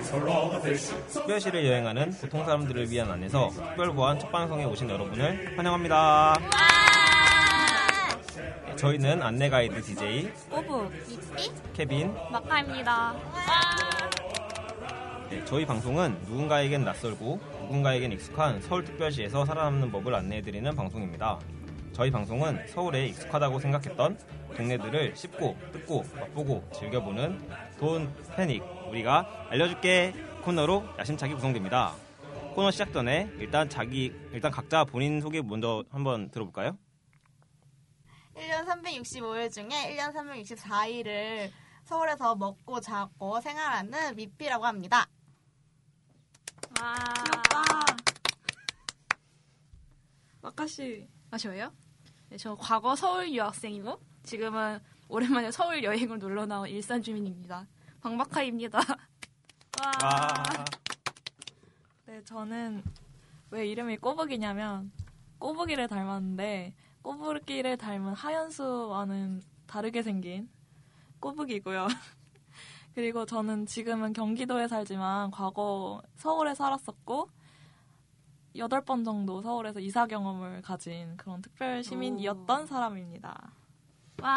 특별시를 여행하는 보통 사람들을 위한 안내서 특별보안 첫 방송에 오신 여러분을 환영합니다. 저희는 안내 가이드 DJ 오브, 케빈, 마카입니다. 네, 저희 방송은 누군가에겐 낯설고 누군가에겐 익숙한 서울특별시에서 살아남는 법을 안내해드리는 방송입니다. 저희 방송은 서울에 익숙하다고 생각했던 동네들을 씹고 뜯고 맛보고 즐겨보는 돈 패닉 우리가 알려줄게 코너로 야심차게 구성됩니다. 코너 시작 전에 일단 각자 본인 소개 먼저 한번 들어볼까요? 1년 365일 중에 1년 364일을 서울에서 먹고 자고 생활하는 미피라고 합니다. 와. 귀엽다. 마카씨. 저요? 네, 저 과거 서울 유학생이고 지금은 오랜만에 서울 여행을 놀러 나온 일산 주민입니다. 박마카입니다. 와. 네, 저는 왜 이름이 꼬북이냐면 꼬북이를 닮았는데 꼬북이를 닮은 하연수와는 다르게 생긴 꼬북이고요. 그리고 저는 지금은 경기도에 살지만 과거 서울에 살았었고 8번 정도 서울에서 이사 경험을 가진 그런 특별 시민이었던 사람입니다. 와.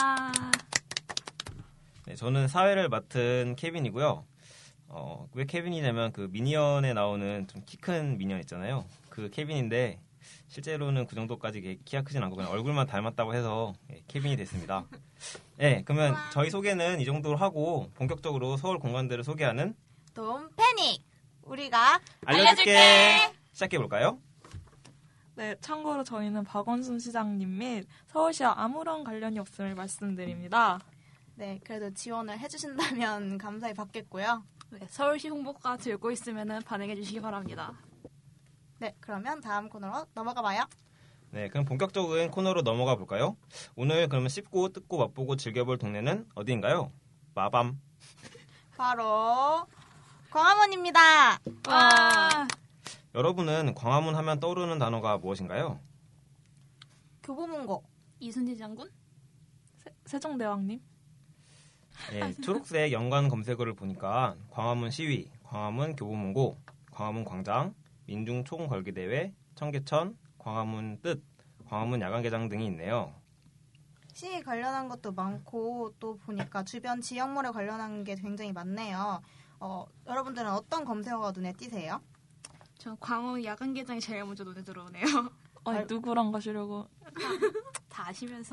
네, 저는 사회를 맡은 케빈이고요. 왜 케빈이냐면 그 미니언에 나오는 좀 키 큰 미니언 있잖아요. 그 케빈인데 실제로는 그 정도까지 키가 크진 않고 그냥 얼굴만 닮았다고 해서 케빈이 됐습니다. 네, 그러면 저희 소개는 이 정도로 하고 본격적으로 서울 공간들을 소개하는 돈 패닉 우리가 알려줄게. 시작해볼까요? 네, 참고로 저희는 박원순 시장님 및 서울시와 아무런 관련이 없음을 말씀드립니다. 네, 그래도 지원을 해주신다면 감사히 받겠고요. 네, 서울시 홍보가 들고 있으면 반응해 주시기 바랍니다. 네, 그러면 다음 코너로 넘어가 봐요. 네, 그럼 본격적인 코너로 넘어가 볼까요? 오늘 그러면 씹고 뜯고 맛보고 즐겨볼 동네는 어디인가요? 마밤. 바로 광화문입니다. 와. 여러분은 광화문 하면 떠오르는 단어가 무엇인가요? 교보문고. 이순신 장군? 세종대왕님? 네, 초록색 연관 검색어를 보니까 광화문 시위, 광화문 교보문고, 광화문 광장, 민중 총궐기대회, 청계천, 광화문 뜻, 광화문 야간개장 등이 있네요. 시위 관련한 것도 많고 또 보니까 주변 지역물에 관련한 게 굉장히 많네요. 여러분들은 어떤 검색어가 눈에 띄세요? 저 광화문 야간개장이 제일 먼저 눈에 들어오네요. 아니, 누구랑 가시려고? 다 아시면서.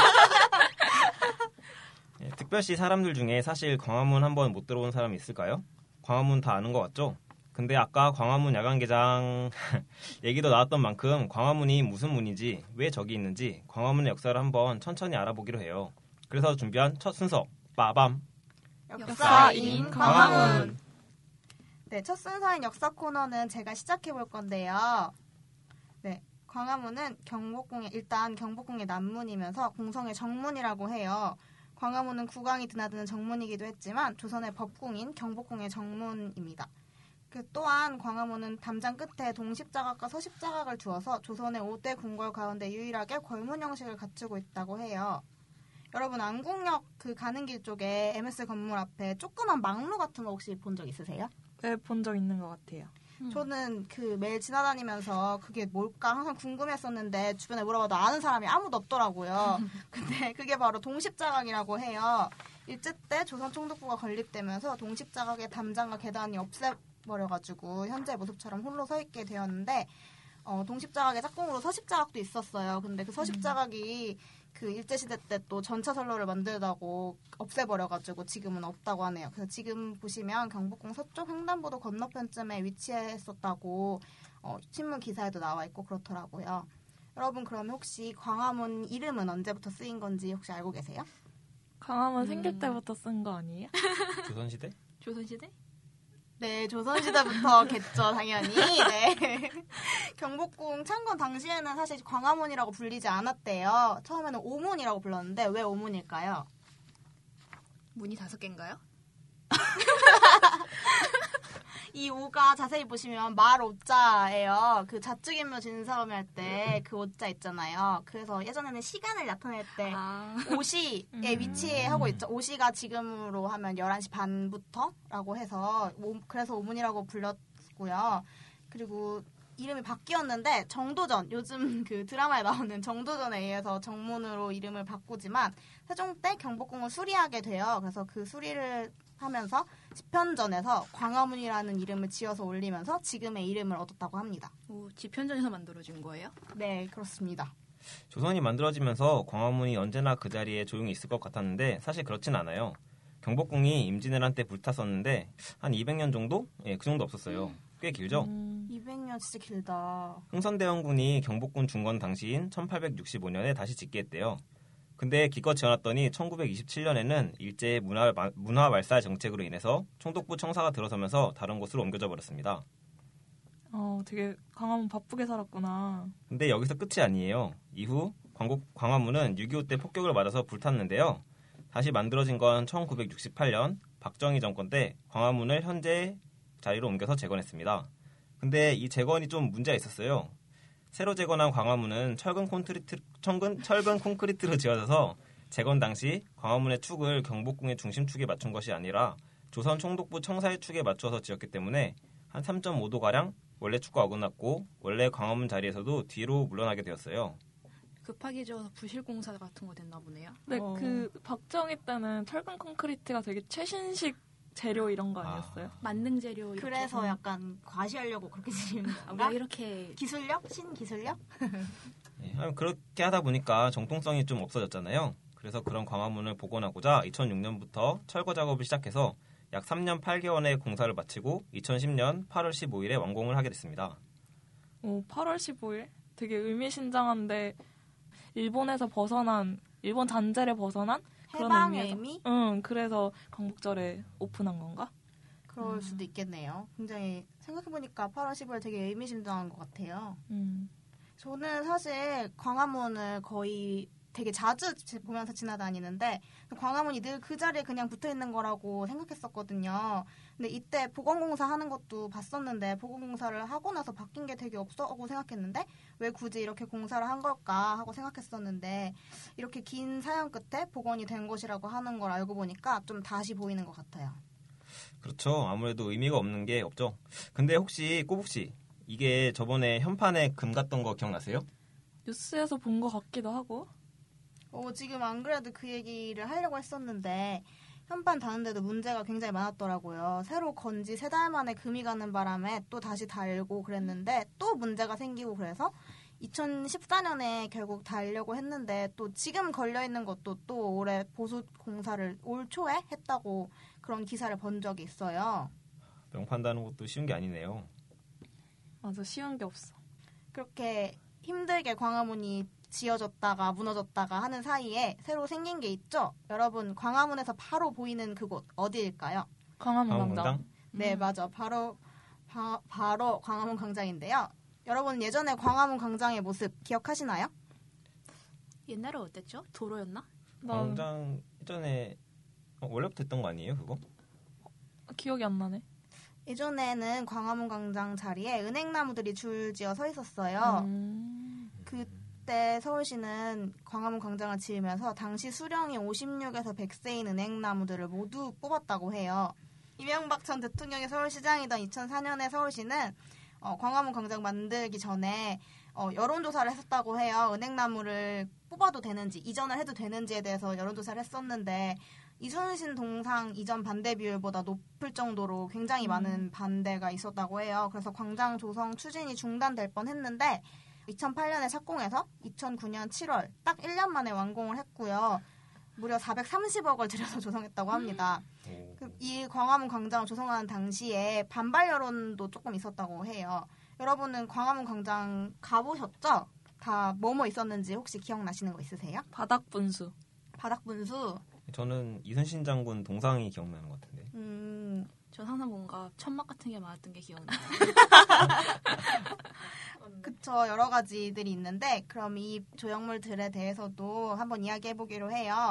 네, 특별시 사람들 중에 사실 광화문 한번 못 들어온 사람이 있을까요? 광화문 다 아는 것 같죠? 근데 아까 광화문 야간개장 얘기도 나왔던 만큼 광화문이 무슨 문인지 왜 저기 있는지 광화문의 역사를 한번 천천히 알아보기로 해요. 그래서 준비한 첫 순서 빠밤 역사인 광화문. 네, 첫 순서인 역사 코너는 제가 시작해 볼 건데요. 네, 광화문은 일단 경복궁의 남문이면서 공성의 정문이라고 해요. 광화문은 국왕이 드나드는 정문이기도 했지만 조선의 법궁인 경복궁의 정문입니다. 또한 광화문은 담장 끝에 동십자각과 서십자각을 두어서 조선의 5대 궁궐 가운데 유일하게 걸문 형식을 갖추고 있다고 해요. 여러분 안국역 가는 길 쪽에 MS 건물 앞에 조그만 망루 같은 거 혹시 본 적 있으세요? 네, 본 적 있는 것 같아요. 저는 매일 지나다니면서 그게 뭘까 항상 궁금했었는데 주변에 물어봐도 아는 사람이 아무도 없더라고요. 근데 그게 바로 동십자각이라고 해요. 일제 때 조선 총독부가 건립되면서 동십자각의 담장과 계단이 없애버려가지고 현재 모습처럼 홀로 서 있게 되었는데 동십자각의 짝꿍으로 서십자각도 있었어요. 근데 그 서십자각이 일제시대 때 또 전차선로를 만들다고 없애버려가지고 지금은 없다고 하네요. 그래서 지금 보시면 경복궁 서쪽 횡단보도 건너편쯤에 위치했었다고 신문 기사에도 나와 있고 그렇더라고요. 여러분 그러면 혹시 광화문 이름은 언제부터 쓰인 건지 혹시 알고 계세요? 광화문 생길 때부터 쓴 거 아니에요? 조선시대? 조선시대? 네, 조선시대부터겠죠, 당연히. 네. 경복궁 창건 당시에는 사실 광화문이라고 불리지 않았대요. 처음에는 오문이라고 불렀는데 왜 오문일까요? 문이 5개인가요? 이 오가 자세히 보시면 말 오자예요. 그 자축인묘 진사오미 할 때 그 오자 있잖아요. 그래서 예전에는 시간을 나타낼 때 오시의 위치에 하고 있죠. 오시가 지금으로 하면 11시 반부터라고 해서 그래서 오문이라고 불렸고요. 그리고 이름이 바뀌었는데 정도전, 요즘 그 드라마에 나오는 정도전에 의해서 정문으로 이름을 바꾸지만 세종 때 경복궁을 수리하게 돼요. 그래서 그 수리를 하면서 지편전에서 광화문이라는 이름을 지어서 올리면서 지금의 이름을 얻었다고 합니다. 오, 지편전에서 만들어진 거예요? 네, 그렇습니다. 조선이 만들어지면서 광화문이 언제나 그 자리에 조용히 있을 것 같았는데 사실 그렇진 않아요. 경복궁이 임진왜란 때 불탔었는데 한 200년 정도? 예, 그 정도 없었어요. 꽤 길죠? 200년 진짜 길다. 흥선대원군이 경복궁 중건 당시인 1865년에 다시 짓게 했대요. 근데 기껏 지어놨더니 1927년에는 일제의 문화 말살 정책으로 인해서 총독부 청사가 들어서면서 다른 곳으로 옮겨져 버렸습니다. 되게 광화문 바쁘게 살았구나. 근데 여기서 끝이 아니에요. 이후 광화문은 6.25 때 폭격을 맞아서 불탔는데요. 다시 만들어진 건 1968년 박정희 정권 때 광화문을 현재 자리로 옮겨서 재건했습니다. 근데 이 재건이 좀 문제가 있었어요. 새로 재건한 광화문은 철근 콘크리트로 지어져서 재건 당시 광화문의 축을 경복궁의 중심축에 맞춘 것이 아니라 조선 총독부 청사의 축에 맞춰서 지었기 때문에 한 3.5도가량 원래 축과 어긋났고 원래 광화문 자리에서도 뒤로 물러나게 되었어요. 급하게 지어서 부실공사 같은 거 됐나 보네요. 네, 그 박정희 때는 철근 콘크리트가 되게 최신식 재료 이런 거 아니었어요? 만능 재료. 이렇게. 그래서 약간 과시하려고 그렇게 지은 건가? 왜 이렇게 기술력? 신기술력? 네, 그렇게 하다 보니까 정통성이 좀 없어졌잖아요. 그래서 그런 광화문을 복원하고자 2006년부터 철거 작업을 시작해서 약 3년 8개월의 공사를 마치고 2010년 8월 15일에 완공을 하게 됐습니다. 8월 15일? 되게 의미심장한데 일본 잔재를 벗어난 그런 해방의 의미? 응, 그래서 광복절에 오픈한 건가? 그럴 수도 있겠네요. 굉장히 생각해보니까 8월 15일 되게 의미심장한 것 같아요. 저는 사실 광화문을 거의 되게 자주 보면서 지나다니는데 광화문이 늘 그 자리에 그냥 붙어있는 거라고 생각했었거든요. 근데 이때 복원공사 하는 것도 봤었는데 복원공사를 하고 나서 바뀐 게 되게 없어하고 생각했는데 왜 굳이 이렇게 공사를 한 걸까 하고 생각했었는데 이렇게 긴 사연 끝에 복원이 된 것이라고 하는 걸 알고 보니까 좀 다시 보이는 것 같아요. 그렇죠. 아무래도 의미가 없는 게 없죠. 근데 혹시 꼬북씨 이게 저번에 현판에 금 갔던 거 기억나세요? 뉴스에서 본 것 같기도 하고. 지금 안 그래도 그 얘기를 하려고 했었는데 현판 다는데도 문제가 굉장히 많았더라고요. 새로 건지 3달 만에 금이 가는 바람에 또 다시 달고 그랬는데 또 문제가 생기고 그래서 2014년에 결국 달려고 했는데 또 지금 걸려있는 것도 또 올해 보수 공사를 올 초에 했다고 그런 기사를 본 적이 있어요. 명판 다는 것도 쉬운 게 아니네요. 맞아, 쉬운 게 없어. 그렇게 힘들게 광화문이 지어졌다가 무너졌다가 하는 사이에 새로 생긴 게 있죠. 여러분 광화문에서 바로 보이는 그곳 어디일까요? 광화문 광장. 네, 맞아. 바로 광화문 광장인데요. 여러분 예전에 광화문 광장의 모습 기억하시나요? 옛날에 어땠죠? 도로였나? 광장 예전에 원래부터 했던 거 아니에요 그거? 기억이 안 나네. 예전에는 광화문 광장 자리에 은행나무들이 줄지어 서 있었어요. 그때 서울시는 광화문 광장을 지으면서 당시 수령이 56에서 100세인 은행나무들을 모두 뽑았다고 해요. 이명박 전 대통령이 서울시장이던 2004년에 서울시는 광화문 광장 만들기 전에 여론조사를 했었다고 해요. 은행나무를 뽑아도 되는지, 이전을 해도 되는지에 대해서 여론조사를 했었는데 이순신 동상 이전 반대 비율보다 높을 정도로 굉장히 많은 반대가 있었다고 해요. 그래서 광장 조성 추진이 중단될 뻔했는데 2008년에 착공해서 2009년 7월 딱 1년 만에 완공을 했고요. 무려 430억을 들여서 조성했다고 합니다. 이 광화문 광장을 조성하는 당시에 반발 여론도 조금 있었다고 해요. 여러분은 광화문 광장 가보셨죠? 다 뭐뭐 있었는지 혹시 기억나시는 거 있으세요? 바닥분수. 바닥분수? 저는 이순신 장군 동상이 기억나는 것 같은데. 전 항상 뭔가 천막 같은 게 많았던 게 기억나요. 그쵸, 여러 가지들이 있는데 그럼 이 조형물들에 대해서도 한번 이야기해보기로 해요.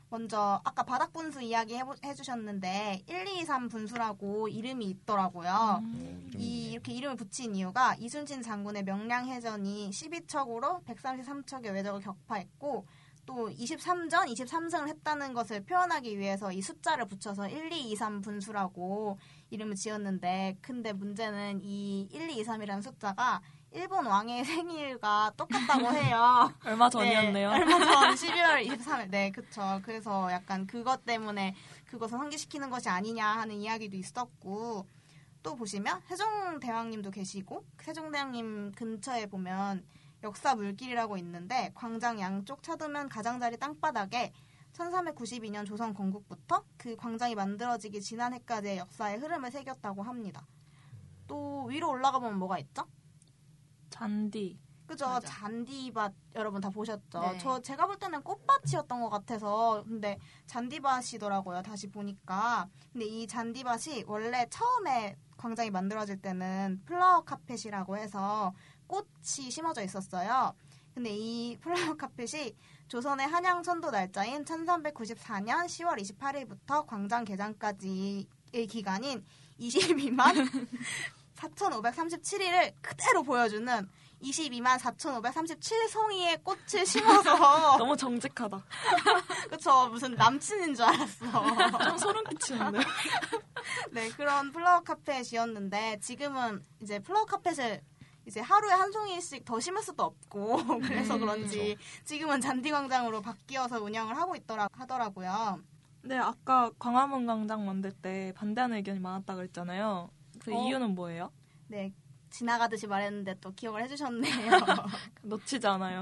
먼저 아까 바닥 분수 이야기 해주셨는데 1, 2, 3 분수라고 이름이 있더라고요. 이렇게 이름을 붙인 이유가 이순신 장군의 명량해전이 12척으로 133척의 외적을 격파했고 또 23전 23승을 했다는 것을 표현하기 위해서 이 숫자를 붙여서 1, 2, 2, 3 분수라고 이름을 지었는데 근데 문제는 이 1, 2, 2, 3이라는 숫자가 일본 왕의 생일과 똑같다고 해요. 얼마 전이었네요. 네, 얼마 전 12월 23일. 네, 그쵸. 그래서 약간 그것 때문에 그것을 환기시키는 것이 아니냐 하는 이야기도 있었고 또 보시면 세종대왕님도 계시고 세종대왕님 근처에 보면 역사 물길이라고 있는데 광장 양쪽 차도면 가장자리 땅바닥에 1392년 조선 건국부터 그 광장이 만들어지기 지난 해까지의 역사의 흐름을 새겼다고 합니다. 또 위로 올라가 보면 뭐가 있죠? 잔디. 그죠? 맞아. 잔디밭 여러분 다 보셨죠? 네. 제가 볼 때는 꽃밭이었던 것 같아서 근데 잔디밭이더라고요. 다시 보니까. 근데 이 잔디밭이 원래 처음에 광장이 만들어질 때는 플라워 카펫이라고 해서 꽃이 심어져 있었어요. 근데 이 플라워 카펫이 조선의 한양 천도 날짜인 1394년 10월 28일부터 광장 개장까지의 기간인 22만 4,537일을 그대로 보여주는 22만 4,537송이의 꽃을 심어서 너무 정직하다. 그쵸 무슨 남친인 줄 알았어. 좀 소름 끼치는데. 네 그런 플라워 카펫이었는데 지금은 이제 플라워 카펫을 이제 하루에 한 송이씩 더 심을 수도 없고 그래서 그런지 지금은 잔디광장으로 바뀌어서 운영을 하고 하더라고요. 네, 아까 광화문 광장 만들 때 반대하는 의견이 많았다고 그랬잖아요. 그 이유는 뭐예요? 네 지나가듯이 말했는데 또 기억을 해주셨네요. 놓치지 않아요.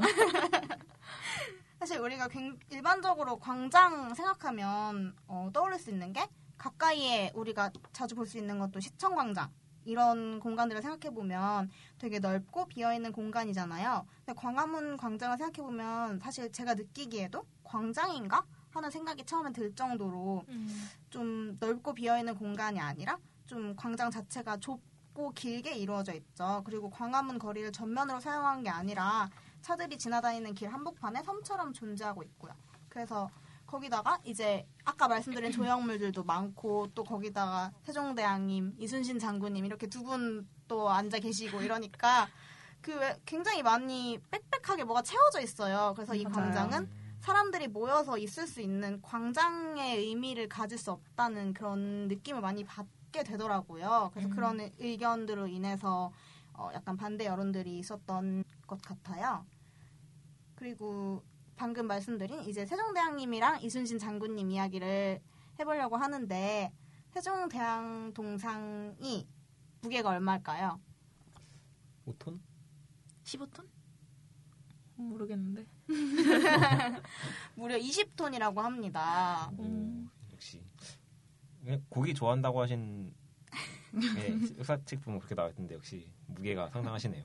사실 우리가 일반적으로 광장 생각하면 떠올릴 수 있는 게 가까이에 우리가 자주 볼 수 있는 것도 시청광장 이런 공간들을 생각해보면 되게 넓고 비어있는 공간이잖아요. 근데 광화문 광장을 생각해보면 사실 제가 느끼기에도 광장인가? 하는 생각이 처음에 들 정도로 좀 넓고 비어있는 공간이 아니라 좀 광장 자체가 좁고 길게 이루어져 있죠. 그리고 광화문 거리를 전면으로 사용한 게 아니라 차들이 지나다니는 길 한복판에 섬처럼 존재하고 있고요. 그래서 거기다가 이제 아까 말씀드린 조형물들도 많고 또 거기다가 세종대왕님, 이순신 장군님 이렇게 두 분 또 앉아 계시고 이러니까 굉장히 많이 빽빽하게 뭐가 채워져 있어요. 그래서 이 광장은 사람들이 모여서 있을 수 있는 광장의 의미를 가질 수 없다는 그런 느낌을 많이 받게 되더라고요. 그래서 그런 의견들로 인해서 약간 반대 여론들이 있었던 것 같아요. 그리고 방금 말씀드린 이제 세종대왕님이랑 이순신 장군님 이야기를 해보려고 하는데 세종대왕 동상이 무게가 얼마일까요? 5톤? 15톤? 모르겠는데. 무려 20톤이라고 합니다. 역시 고기 좋아한다고 하신 역사책 보면 그렇게 나와있던데 역시 무게가 상당하시네요.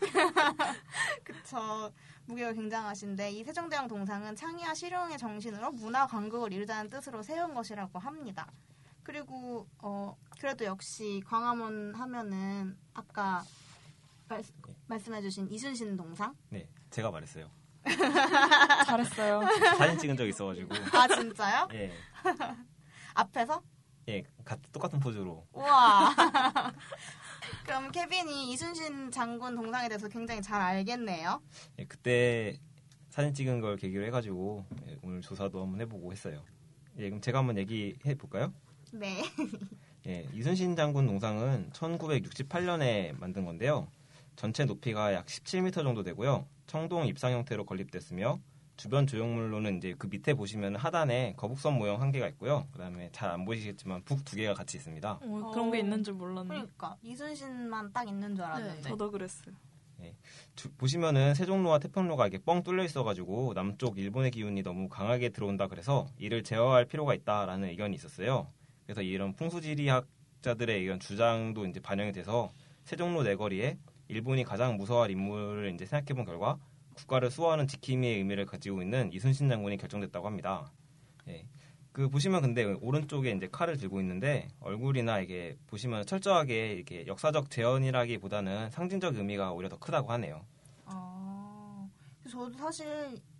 그쵸. 무게가 굉장하신데 이 세종대왕 동상은 창의와 실용의 정신으로 문화 강국을 이루자는 뜻으로 세운 것이라고 합니다. 그리고 그래도 역시 광화문 하면은 아까 말씀해주신 이순신 동상? 네, 제가 말했어요. 잘했어요. 사진 찍은 적 있어가지고. 아 진짜요? 예, 앞에서? 예, 똑같은 포즈로. 우와. 그럼 케빈이 이순신 장군 동상에 대해서 굉장히 잘 알겠네요. 예, 그때 사진 찍은 걸 계기로 해가지고 오늘 조사도 한번 해보고 했어요. 예, 그럼 제가 한번 얘기해 볼까요? 네. 예, 이순신 장군 동상은 1968년에 만든 건데요. 전체 높이가 약 17m 정도 되고요. 청동 입상 형태로 건립됐으며 주변 조형물로는 이제 그 밑에 보시면 하단에 거북선 모형 한 개가 있고요. 그다음에 잘 안 보이시겠지만 북 두 개가 같이 있습니다. 그런 게 있는 줄 몰랐네. 그러니까 이순신만 딱 있는 줄 알았는데. 저도 그랬어요. 보시면은 세종로와 태평로가 이렇게 뻥 뚫려 있어가지고 남쪽 일본의 기운이 너무 강하게 들어온다 그래서 이를 제어할 필요가 있다라는 의견이 있었어요. 그래서 이런 풍수지리학자들의 이런 주장도 이제 반영이 돼서 세종로 내거리에 일본이 가장 무서워할 인물을 이제 생각해본 결과 국가를 수호하는 지킴이의 의미를 가지고 있는 이순신 장군이 결정됐다고 합니다. 예. 그 보시면 근데 오른쪽에 이제 칼을 들고 있는데 얼굴이나 이게 보시면 철저하게 이렇게 역사적 재현이라기보다는 상징적 의미가 오히려 더 크다고 하네요. 저도 사실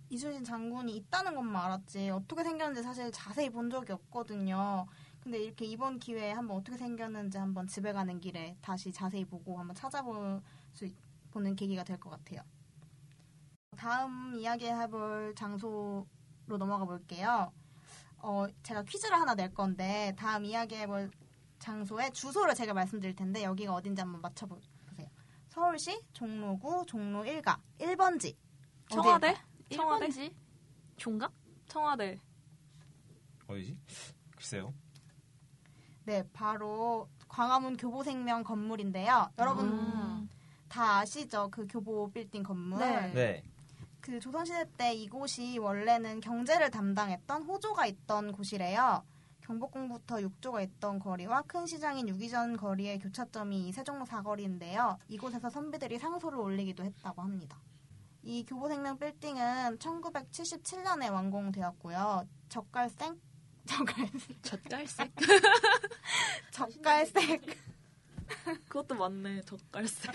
이순신 장군이 있다는 것만 알았지 어떻게 생겼는지 사실 자세히 본 적이 없거든요. 근데 이렇게 이번 기회에 한번 어떻게 생겼는지 한번 집에 가는 길에 다시 자세히 보고 한번 찾아보는 계기가 될 것 같아요. 다음 이야기해볼 장소로 넘어가 볼게요. 제가 퀴즈를 하나 낼 건데 다음 이야기해볼 장소의 주소를 제가 말씀드릴 텐데 여기가 어딘지 한번 맞춰보세요. 서울시 종로구 종로 1가 1번지. 청와대? 청와대? 1번지? 종각? 청와대. 어디지? 글쎄요. 네, 바로 광화문 교보생명 건물인데요. 여러분 다 아시죠? 그 교보 빌딩 건물. 네. 네. 그 조선시대 때 이곳이 원래는 경제를 담당했던 호조가 있던 곳이래요. 경복궁부터 육조가 있던 거리와 큰 시장인 유기전 거리의 교차점이 이 세종로 사거리인데요. 이곳에서 선비들이 상소를 올리기도 했다고 합니다. 이 교보생명 빌딩은 1977년에 완공되었고요. 젓갈색 그것도 맞네. 젓갈색.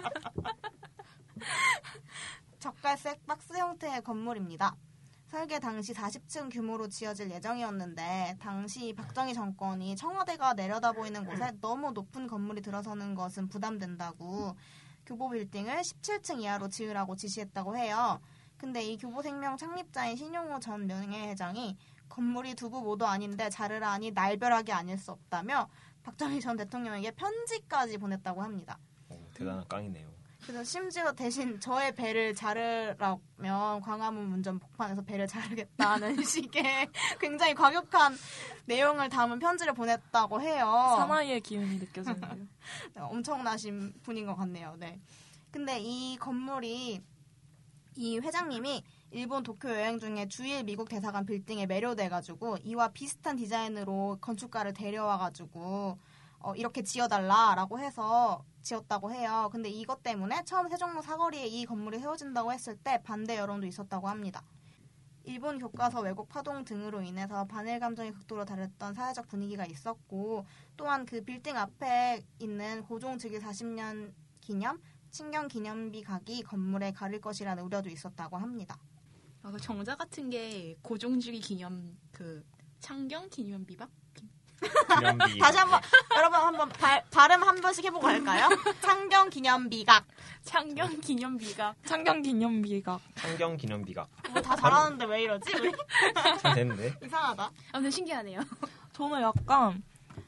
젓갈색 박스 형태의 건물입니다. 설계 당시 40층 규모로 지어질 예정이었는데 당시 박정희 정권이 청와대가 내려다보이는 곳에 너무 높은 건물이 들어서는 것은 부담된다고 교보 빌딩을 17층 이하로 지으라고 지시했다고 해요. 근데 이 교보생명 창립자인 신용호 전 명예회장이 건물이 두부 모두 아닌데 자르라 하니 날벼락이 아닐 수 없다며 박정희 전 대통령에게 편지까지 보냈다고 합니다. 대단한 깡이네요. 그래서 심지어 대신 저의 배를 자르라면 광화문 문전 복판에서 배를 자르겠다는 식의 굉장히 과격한 내용을 담은 편지를 보냈다고 해요. 사나이의 기운이 느껴지는데요. 엄청나신 분인 것 같네요. 네. 근데 이 건물이 이 회장님이 일본 도쿄 여행 중에 주일 미국 대사관 빌딩에 매료돼가지고 이와 비슷한 디자인으로 건축가를 데려와가지고 이렇게 지어달라라고 해서 지었다고 해요. 근데 이것 때문에 처음 세종로 사거리에 이 건물이 세워진다고 했을 때 반대 여론도 있었다고 합니다. 일본 교과서 왜곡 파동 등으로 인해서 반일 감정이 극도로 달했던 사회적 분위기가 있었고 또한 그 빌딩 앞에 있는 고종 즉위 40년 기념 친경 기념비 각이 건물에 가릴 것이라는 우려도 있었다고 합니다. 그 정자 같은 게 고종주기 기념 창경 기념비박? 기념비. 다시 한번 여러분 한번 발음 한 번씩 해보고 할까요? 창경 기념비각. 창경 기념비각. 창경 기념비각. 창경 기념비각. 다 잘하는데 왜 이러지? 우리? 잘 됐는데. 이상하다. 아무튼 신기하네요. 저는 약간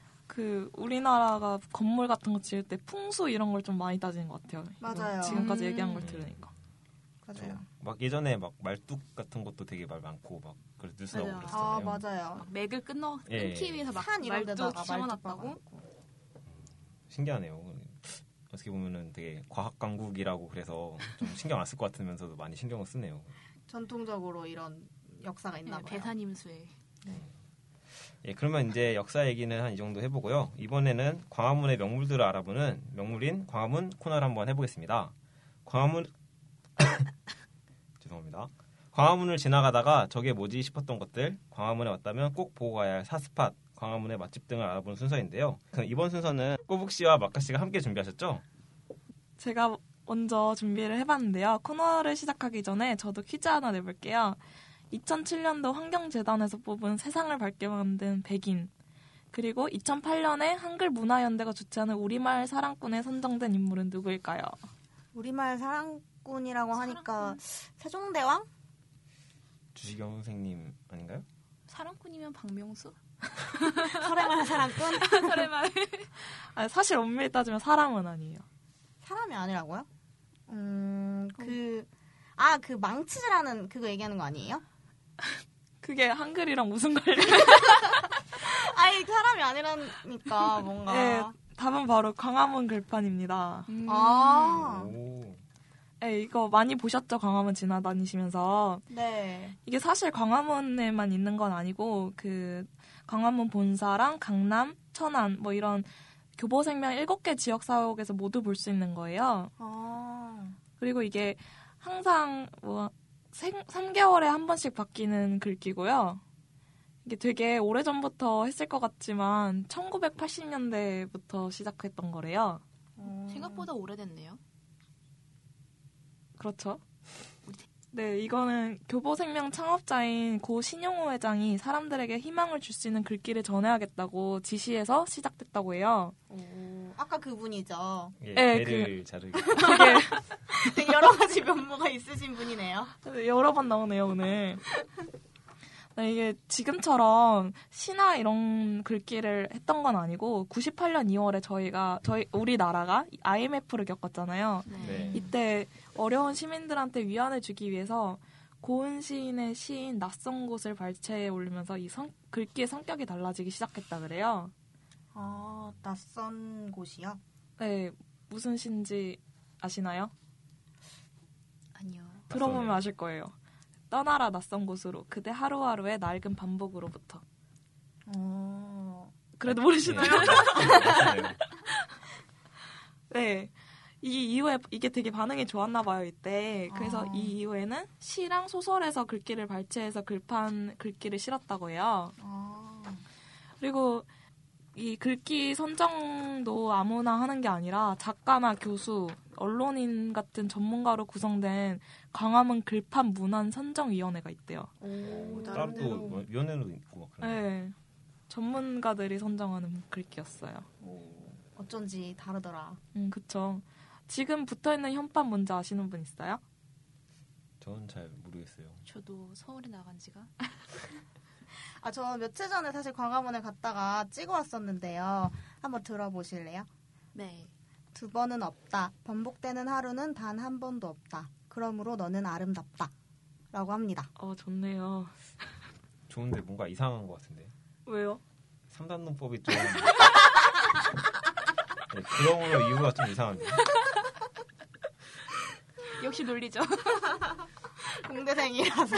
우리나라가 건물 같은 거 지을 때 풍수 이런 걸 좀 많이 따지는 것 같아요. 맞아요. 지금까지 얘기한 걸 들으니까. 맞아요. 막 예전에 막 말뚝 같은 것도 되게 말 많고 막 그래서 뉴스 나오고 맞아요. 그랬잖아요. 맞아요. 맥을 끊기 위해서 막 산 이런 말뚝 데다가 심어놨다고? 신기하네요. 어떻게 보면은 되게 과학 강국이라고 그래서 좀 신경 안 쓸 것 같으면서도 많이 신경을 쓰네요. 전통적으로 이런 역사가 있나 봐요. 대사님수에. 예, 그러면 이제 역사 얘기는 한 이 정도 해보고요. 이번에는 광화문의 명물들을 알아보는 명물인 광화문 코너를 한번 해보겠습니다. 죄송합니다. 광화문을 지나가다가 저게 뭐지 싶었던 것들, 광화문에 왔다면 꼭 보고 가야 할 사스팟, 광화문의 맛집 등을 알아보는 순서인데요. 이번 순서는 꼬북 씨와 마카 씨가 함께 준비하셨죠? 제가 먼저 준비를 해봤는데요. 코너를 시작하기 전에 저도 퀴즈 하나 내볼게요. 2007년도 환경재단에서 뽑은 세상을 밝게 만든 백인, 그리고 2008년에 한글문화연대가 주최하는 우리말 사랑꾼에 선정된 인물은 누구일까요? 우리말 사랑꾼이라고 하니까 세종대왕? 주시경 선생님 아닌가요? 사랑꾼이면 박명수? 설해말 사랑꾼? 설해말. 사실 엄밀히 따지면 사람은 아니에요. 사람이 아니라고요? 그 망치질하는 그거 얘기하는 거 아니에요? 그게 한글이랑 무슨 관련? 아니 사람이 아니라니까 뭔가. 네, 답은 바로 광화문 글판입니다. 오. 네, 이거 많이 보셨죠? 광화문 지나다니시면서. 네. 이게 사실 광화문에만 있는 건 아니고 광화문 본사랑 강남, 천안 뭐 이런 교보생명 7개 지역사옥에서 모두 볼 수 있는 거예요. 그리고 이게 항상 3개월에 한 번씩 바뀌는 글귀고요. 이게 되게 오래전부터 했을 것 같지만 1980년대부터 시작했던 거래요. 생각보다 오래됐네요. 그렇죠. 네, 이거는 교보생명 창업자인 고 신용호 회장이 사람들에게 희망을 줄 수 있는 글귀를 전해야겠다고 지시해서 시작됐다고 해요. 아까 그분이죠. 예, 네, 배를 자르기. 되게 여러 가지 면모가 있으신 분이네요. 여러 번 나오네요, 오늘. 네, 이게 지금처럼 시나 이런 글귀를 했던 건 아니고 98년 2월에 우리나라가 IMF를 겪었잖아요. 네. 이때 어려운 시민들한테 위안을 주기 위해서 고은 시인의 시인 낯선 곳을 발췌해 올리면서 이 글귀의 성격이 달라지기 시작했다 그래요. 낯선 곳이요? 네, 무슨 시인지 아시나요? 아니요. 들어보면 아실 거예요. 떠나라 낯선 곳으로 그대 하루하루의 낡은 반복으로부터. 그래도 모르시나요? 네. 네. 이 이후에 이게 되게 반응이 좋았나 봐요, 이때. 그래서 이 이후에는 시랑 소설에서 글귀를 발췌해서 글귀를 실었다고 해요. 그리고 이 글귀 선정도 아무나 하는 게 아니라 작가나 교수, 언론인 같은 전문가로 구성된 광화문 글판 문안 선정위원회가 있대요. 따로 또 위원회도 있고 막 그런. 네. 전문가들이 선정하는 글귀였어요. 어쩐지 다르더라. 그쵸. 지금 붙어있는 현판 뭔지 아시는 분 있어요? 저는 잘 모르겠어요. 저도 서울에 나간 지가 저 며칠 전에 사실 광화문에 갔다가 찍어왔었는데요. 한번 들어보실래요? 네. 2번은 없다. 반복되는 하루는 단 한 번도 없다. 그러므로 너는 아름답다. 라고 합니다. 좋네요. 좋은데 뭔가 이상한 것 같은데. 왜요? 3단 논법이 좀 네, 그러므로 이유가 좀 이상한데. 역시 논리죠. 공대생이라서.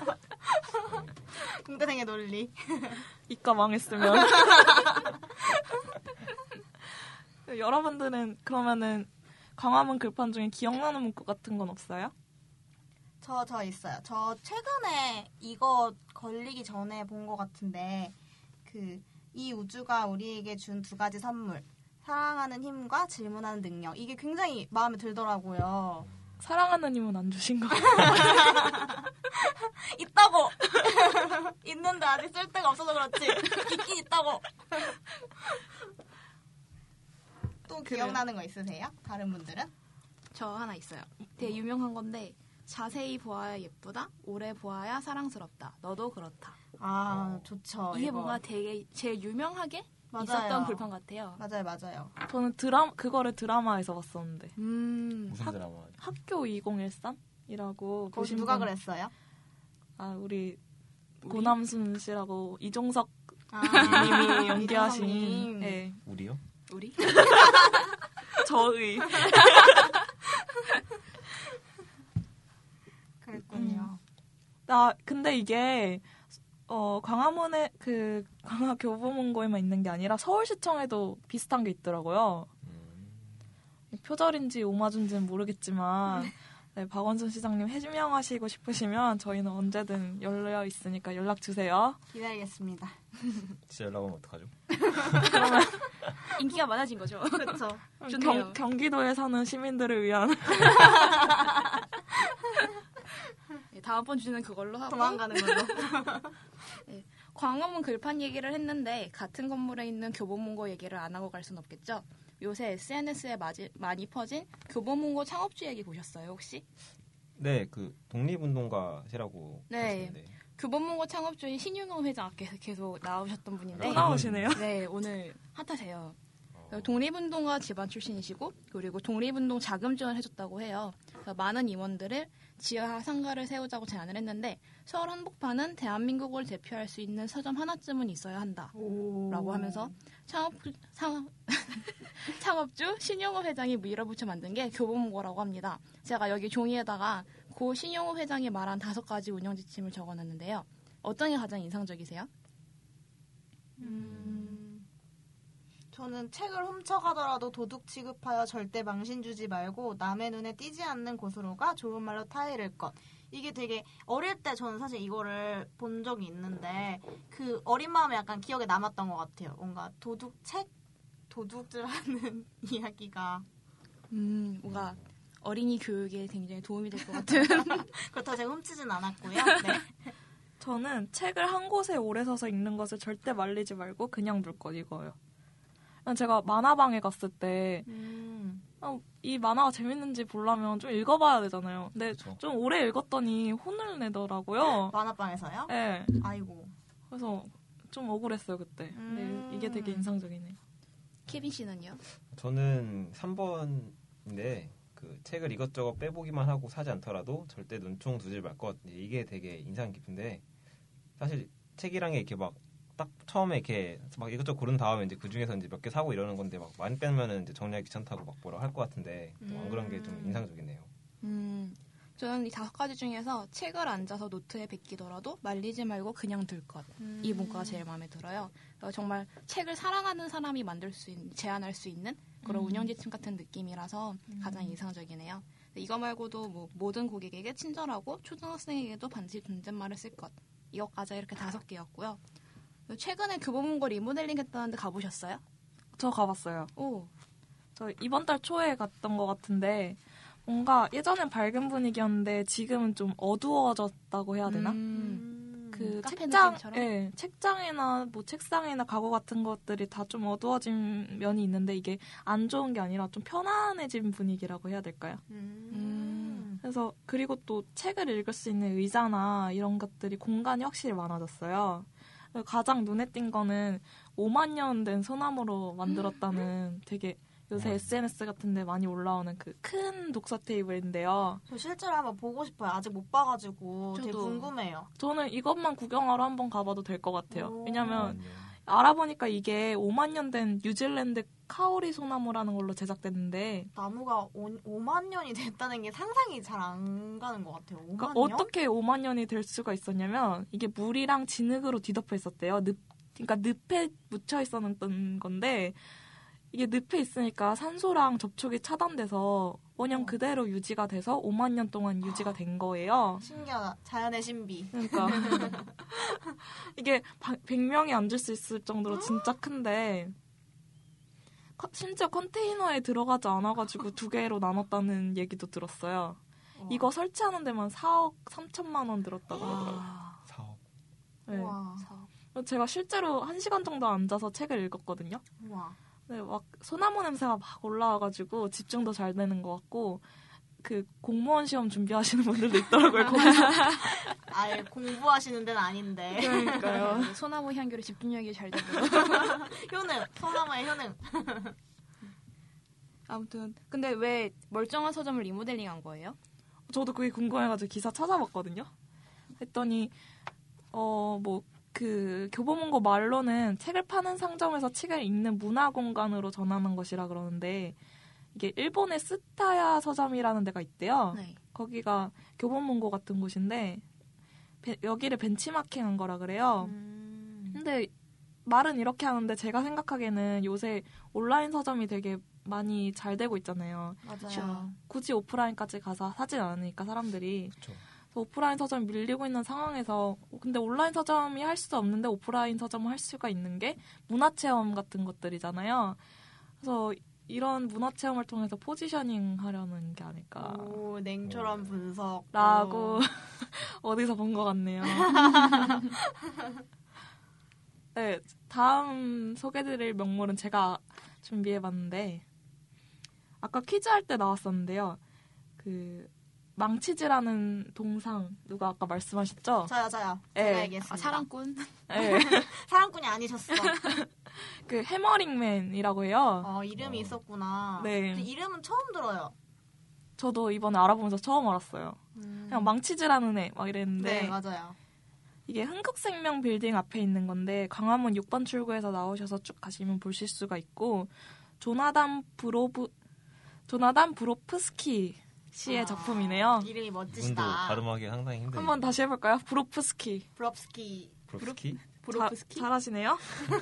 공대생의 논리. 이과 망했으면. 여러분들은 그러면은 광화문 글판 중에 기억나는 문구 같은 건 없어요? 저 있어요. 저 최근에 이거 걸리기 전에 본 것 같은데 이 우주가 우리에게 준 2가지 선물. 사랑하는 힘과 질문하는 능력. 이게 굉장히 마음에 들더라고요. 사랑하는 힘은 안 주신 거예요? 있다고! 있는데 아직 쓸 데가 없어서 그렇지. 있긴 있다고. 또 기억나는 거 있으세요? 다른 분들은? 저 하나 있어요. 되게 유명한 건데 자세히 보아야 예쁘다. 오래 보아야 사랑스럽다. 너도 그렇다. 좋죠. 이게 이거. 뭔가 되게 제일 유명하게 맞아요. 있었던 글판 같아요. 맞아요. 저는 그거를 드라마에서 봤었는데. 무슨 드라마? 학교 2013이라고 거기 누가 그랬어요? 우리 고남순 씨라고 이종석 님이 님이 연기하신. 네. 우리요? 우리? 저의. 그랬군요. 근데 이게 광화문에 광화교보문고에만 있는 게 아니라 서울시청에도 비슷한 게 있더라고요. 표절인지 오마주인지는 모르겠지만 네, 박원순 시장님 해명하시고 싶으시면 저희는 언제든 열려 있으니까 연락 주세요. 기다리겠습니다. 진짜 연락 오면 어떡하죠? 그러면 인기가 많아진 거죠. 그렇죠. 좋네요. 경기도에 사는 시민들을 위한 네, 다음번 주는 그걸로 하고 도망가는 걸로. 네, 광화문 글판 얘기를 했는데 같은 건물에 있는 교보문고 얘기를 안 하고 갈 순 없겠죠. 요새 SNS에 많이 퍼진 교보문고 창업주 얘기 보셨어요 혹시? 네, 그 독립운동가시라고 네. 하시는데. 교보문고 창업주인 신윤호 회장 계속 나오셨던 분인데 또 나오시네요. 네, 오늘 핫하세요. 독립운동가 집안 출신이시고 그리고 독립운동 자금 지원을 해줬다고 해요. 그래서 많은 임원들을 지하 상가를 세우자고 제안을 했는데 서울 한복판은 대한민국을 대표할 수 있는 서점 하나쯤은 있어야 한다라고 하면서 창업주 신용호 회장이 밀어붙여 만든 게 교보문고라고 합니다. 제가 여기 종이에다가 고 신용호 회장이 말한 5가지 운영 지침을 적어놨는데요. 어떤 게 가장 인상적이세요? 저는 책을 훔쳐가더라도 도둑 취급하여 절대 망신 주지 말고 남의 눈에 띄지 않는 곳으로가 좋은 말로 타이를 것. 이게 되게 어릴 때 저는 사실 이거를 본 적이 있는데 그 어린 마음에 약간 기억에 남았던 것 같아요. 뭔가 도둑질하는 이야기가 뭔가 어린이 교육에 굉장히 도움이 될 것 같은. 그렇다고 제가 훔치진 않았고요. 네. 저는 책을 한 곳에 오래 서서 읽는 것을 절대 말리지 말고 그냥 물건 읽어요. 제가 만화방에 갔을 때 이 만화가 재밌는지 보려면 좀 읽어봐야 되잖아요. 근데 그쵸. 좀 오래 읽었더니 혼을 내더라고요. 만화방에서요? 네. 아이고. 그래서 좀 억울했어요 그때. 근데 이게 되게 인상적이네요. 케빈 씨는요? 저는 3번인데 그 책을 이것저것 빼보기만 하고 사지 않더라도 절대 눈총 두질 말 것. 이게 되게 인상 깊은데 사실 책이란 게 이렇게 막 딱 처음에 이렇게 막 이것저것 고른 다음에 이제 그 중에서 이제 몇 개 사고 이러는 건데 막 많이 빼면은 이제 정리하기 귀찮다고 막 뭐라 할 것 같은데 또 안 그런 게 좀 인상적이네요. 저는 이 5가지 중에서 책을 앉아서 노트에 베끼더라도 말리지 말고 그냥 둘 것. 이 문구가 제일 마음에 들어요. 정말 책을 사랑하는 사람이 만들 수 있는, 제안할 수 있는 그런 운영지침 같은 느낌이라서 가장 인상적이네요. 이거 말고도 뭐 모든 고객에게 친절하고 초등학생에게도 반드시 존댓말을 쓸 것. 이것까지 이렇게 5개였고요. 최근에 교보문고 리모델링 했다는데 가보셨어요? 저 가봤어요. 오. 저 이번 달 초에 갔던 것 같은데 뭔가 예전엔 밝은 분위기였는데 지금은 좀 어두워졌다고 해야 되나? 그 카페 책장, 느낌처럼? 예, 책장이나 뭐 책상이나 가구 같은 것들이 다 좀 어두워진 면이 있는데 이게 안 좋은 게 아니라 좀 편안해진 분위기라고 해야 될까요? 그래서 그리고 또 책을 읽을 수 있는 의자나 이런 것들이 공간이 확실히 많아졌어요. 가장 눈에 띈 거는 5만 년 된 소나무로 만들었다는 되게 요새 SNS 같은 데 많이 올라오는 그 큰 독서 테이블인데요. 저 실제로 한번 보고 싶어요. 아직 못 봐가지고 되게 저도. 궁금해요. 저는 이것만 구경하러 한번 가봐도 될 것 같아요. 오. 왜냐면 알아보니까 이게 5만 년 된 뉴질랜드 카오리 소나무라는 걸로 제작됐는데 나무가 5만 년이 됐다는 게 상상이 잘 안 가는 것 같아요. 5만 그러니까 년? 어떻게 5만 년이 될 수가 있었냐면 이게 물이랑 진흙으로 뒤덮여 있었대요. 그러니까 늪에 묻혀 있었던 건데 이게 늪에 있으니까 산소랑 접촉이 차단돼서 원형 그대로 유지가 돼서 5만 년 동안 유지가 된 거예요. 신기하다. 자연의 신비. 그러니까 이게 100명이 앉을 수 있을 정도로 진짜 큰데 심지어 컨테이너에 들어가지 않아가지고 2개로 나눴다는 얘기도 들었어요. 이거 설치하는 데만 4억 3천만 원 들었다고 하더라고요. 사업. 네. 우와. 제가 실제로 1시간 정도 앉아서 책을 읽었거든요. 우와. 네, 막 소나무 냄새가 막 올라와가지고 집중도 잘 되는 것 같고 그 공무원 시험 준비하시는 분들도 있더라고요. 거기서. 아예 공부하시는 데는 아닌데. 그러니까요. 소나무 향기로 집중력이 잘 되고. 효능. 소나무의 효능. 아무튼 근데 왜 멀쩡한 서점을 리모델링한 거예요? 저도 그게 궁금해가지고 기사 찾아봤거든요. 했더니 뭐 그 교보문고 말로는 책을 파는 상점에서 책을 읽는 문화 공간으로 전환한 것이라 그러는데 이게 일본의 스타야 서점이라는 데가 있대요. 네. 거기가 교보문고 같은 곳인데 여기를 벤치마킹한 거라 그래요. 근데 말은 이렇게 하는데 제가 생각하기에는 요새 온라인 서점이 되게 많이 잘 되고 있잖아요. 맞아요. 굳이 오프라인까지 가서 사진 않으니까 사람들이. 그쵸. 오프라인 서점이 밀리고 있는 상황에서 근데 온라인 서점이 할 수 없는데 오프라인 서점을 할 수가 있는 게 문화체험 같은 것들이잖아요. 그래서 이런 문화체험을 통해서 포지셔닝 하려는 게 아닐까. 오, 냉철한 분석. 라고 어디서 본 것 같네요. 네, 다음 소개드릴 명물은 제가 준비해봤는데 아까 퀴즈 할 때 나왔었는데요. 그 망치즈라는 동상 누가 아까 말씀하셨죠? 저요. 네. 제가 얘기했습니다. 사랑꾼. 네. 사랑꾼이 아니셨어. 그 해머링맨이라고 해요. 이름이 있었구나. 네. 근데 이름은 처음 들어요. 저도 이번에 알아보면서 처음 알았어요. 그냥 망치즈라는 애 막 이랬는데 네, 맞아요. 이게 흥국생명 빌딩 앞에 있는 건데 광화문 6번 출구에서 나오셔서 쭉 가시면 보실 수가 있고 조나단 브로프스키 씨의 작품이네요. 이름이 이분도 멋지시다. 발음하기 상당히 힘들어요. 한번 다시 해볼까요? 브로프스키. 브롭스키. 브로스키? 잘하시네요.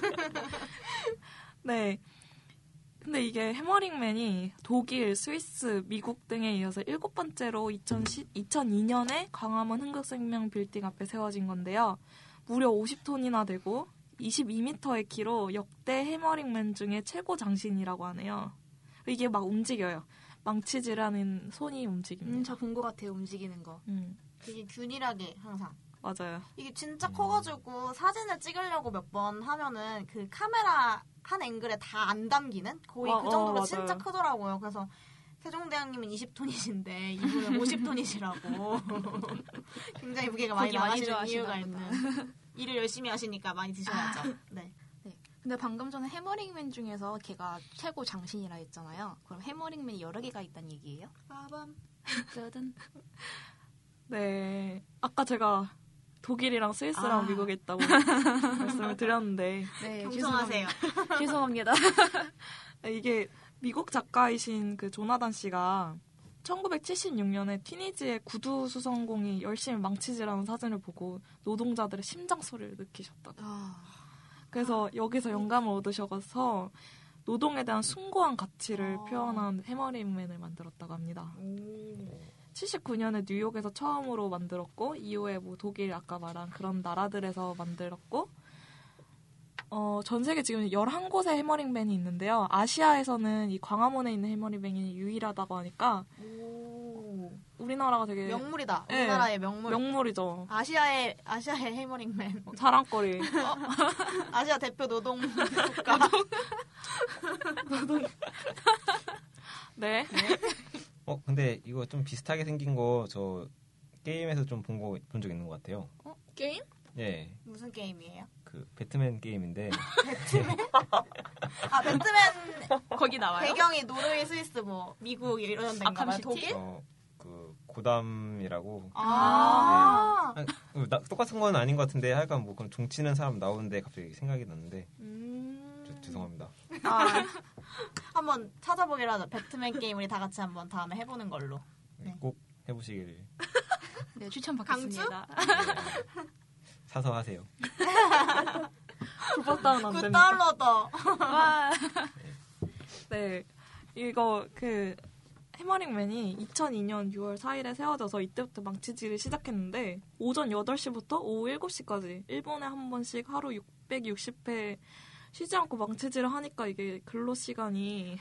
네. 근데 이게 해머링맨이 독일, 스위스, 미국 등에 이어서 7번째로 2002년에 광화문 흥국생명 빌딩 앞에 세워진 건데요. 무려 50톤이나 되고 22m의 키로 역대 해머링맨 중에 최고 장신이라고 하네요. 이게 막 움직여요. 망치질하는 손이 움직입니다. 저 본 것 같아요. 움직이는 거. 되게 균일하게 항상. 맞아요. 이게 진짜 커가지고 사진을 찍으려고 몇 번 하면은 그 카메라 한 앵글에 다 안 담기는 거의 그 정도로 맞아요. 진짜 크더라고요. 그래서 세종대왕님은 20톤이신데 이분은 50톤이시라고 굉장히 무게가 많이 고기 많이 나가시는 이유가 좋아하시나 있는 일을 열심히 하시니까 많이 드셔야죠. 네. 네. 근데 방금 전에 해머링맨 중에서 걔가 최고 장신이라 했잖아요. 그럼 해머링맨이 여러 개가 있다는 얘기예요? 빠밤. 짜잔. 네. 아까 제가 독일이랑 스위스랑 미국에 있다고 말씀을 드렸는데 네, 경청하세요. 죄송합니다. 이게 미국 작가이신 그 조나단 씨가 1976년에 티니지의 구두 수성공이 열심히 망치질하는 사진을 보고 노동자들의 심장 소리를 느끼셨다고. 그래서 여기서 영감을 얻으셔서 노동에 대한 숭고한 가치를 표현한 해머링맨을 만들었다고 합니다. 79년에 뉴욕에서 처음으로 만들었고 이후에 뭐 독일 아까 말한 그런 나라들에서 만들었고 전 세계 지금 11곳의 해머링맨이 있는데요. 아시아에서는 이 광화문에 있는 해머링맨이 유일하다고 하니까 우리나라가 되게 명물이다. 네, 우리나라의 명물. 명물이죠. 아시아의 해머링맨. 자랑거리. 아시아 대표 노동 국가. 네. 근데 이거 좀 비슷하게 생긴 거 저 게임에서 좀 본 적 있는 것 같아요. 게임? 예. 무슨 게임이에요? 그 배트맨 게임인데. 배트맨 거기 나와요? 배경이 노르웨이, 스위스, 뭐 미국 이런 데인가 봐요. 아캄시티? 독일? 그 고담이라고. 네. 똑같은 건 아닌 것 같은데 하여간 뭐 그런 종치는 사람 나오는데 갑자기 생각이 났는데 죄송합니다. 한번 찾아보기로 하자. 배트맨 게임 우리 다 같이 한번 다음에 해보는 걸로. 네, 꼭 해보시길. 네, 추천 받겠습니다. 네, 사서 하세요. 불법다운 안 굿 됩니다. 달러다. 네. 이거 해머링맨이 2002년 6월 4일에 세워져서 이때부터 망치질을 시작했는데 오전 8시부터 오후 7시까지 일본에 한 번씩 하루 660회 쉬지 않고 망치질을 하니까 이게 근로시간이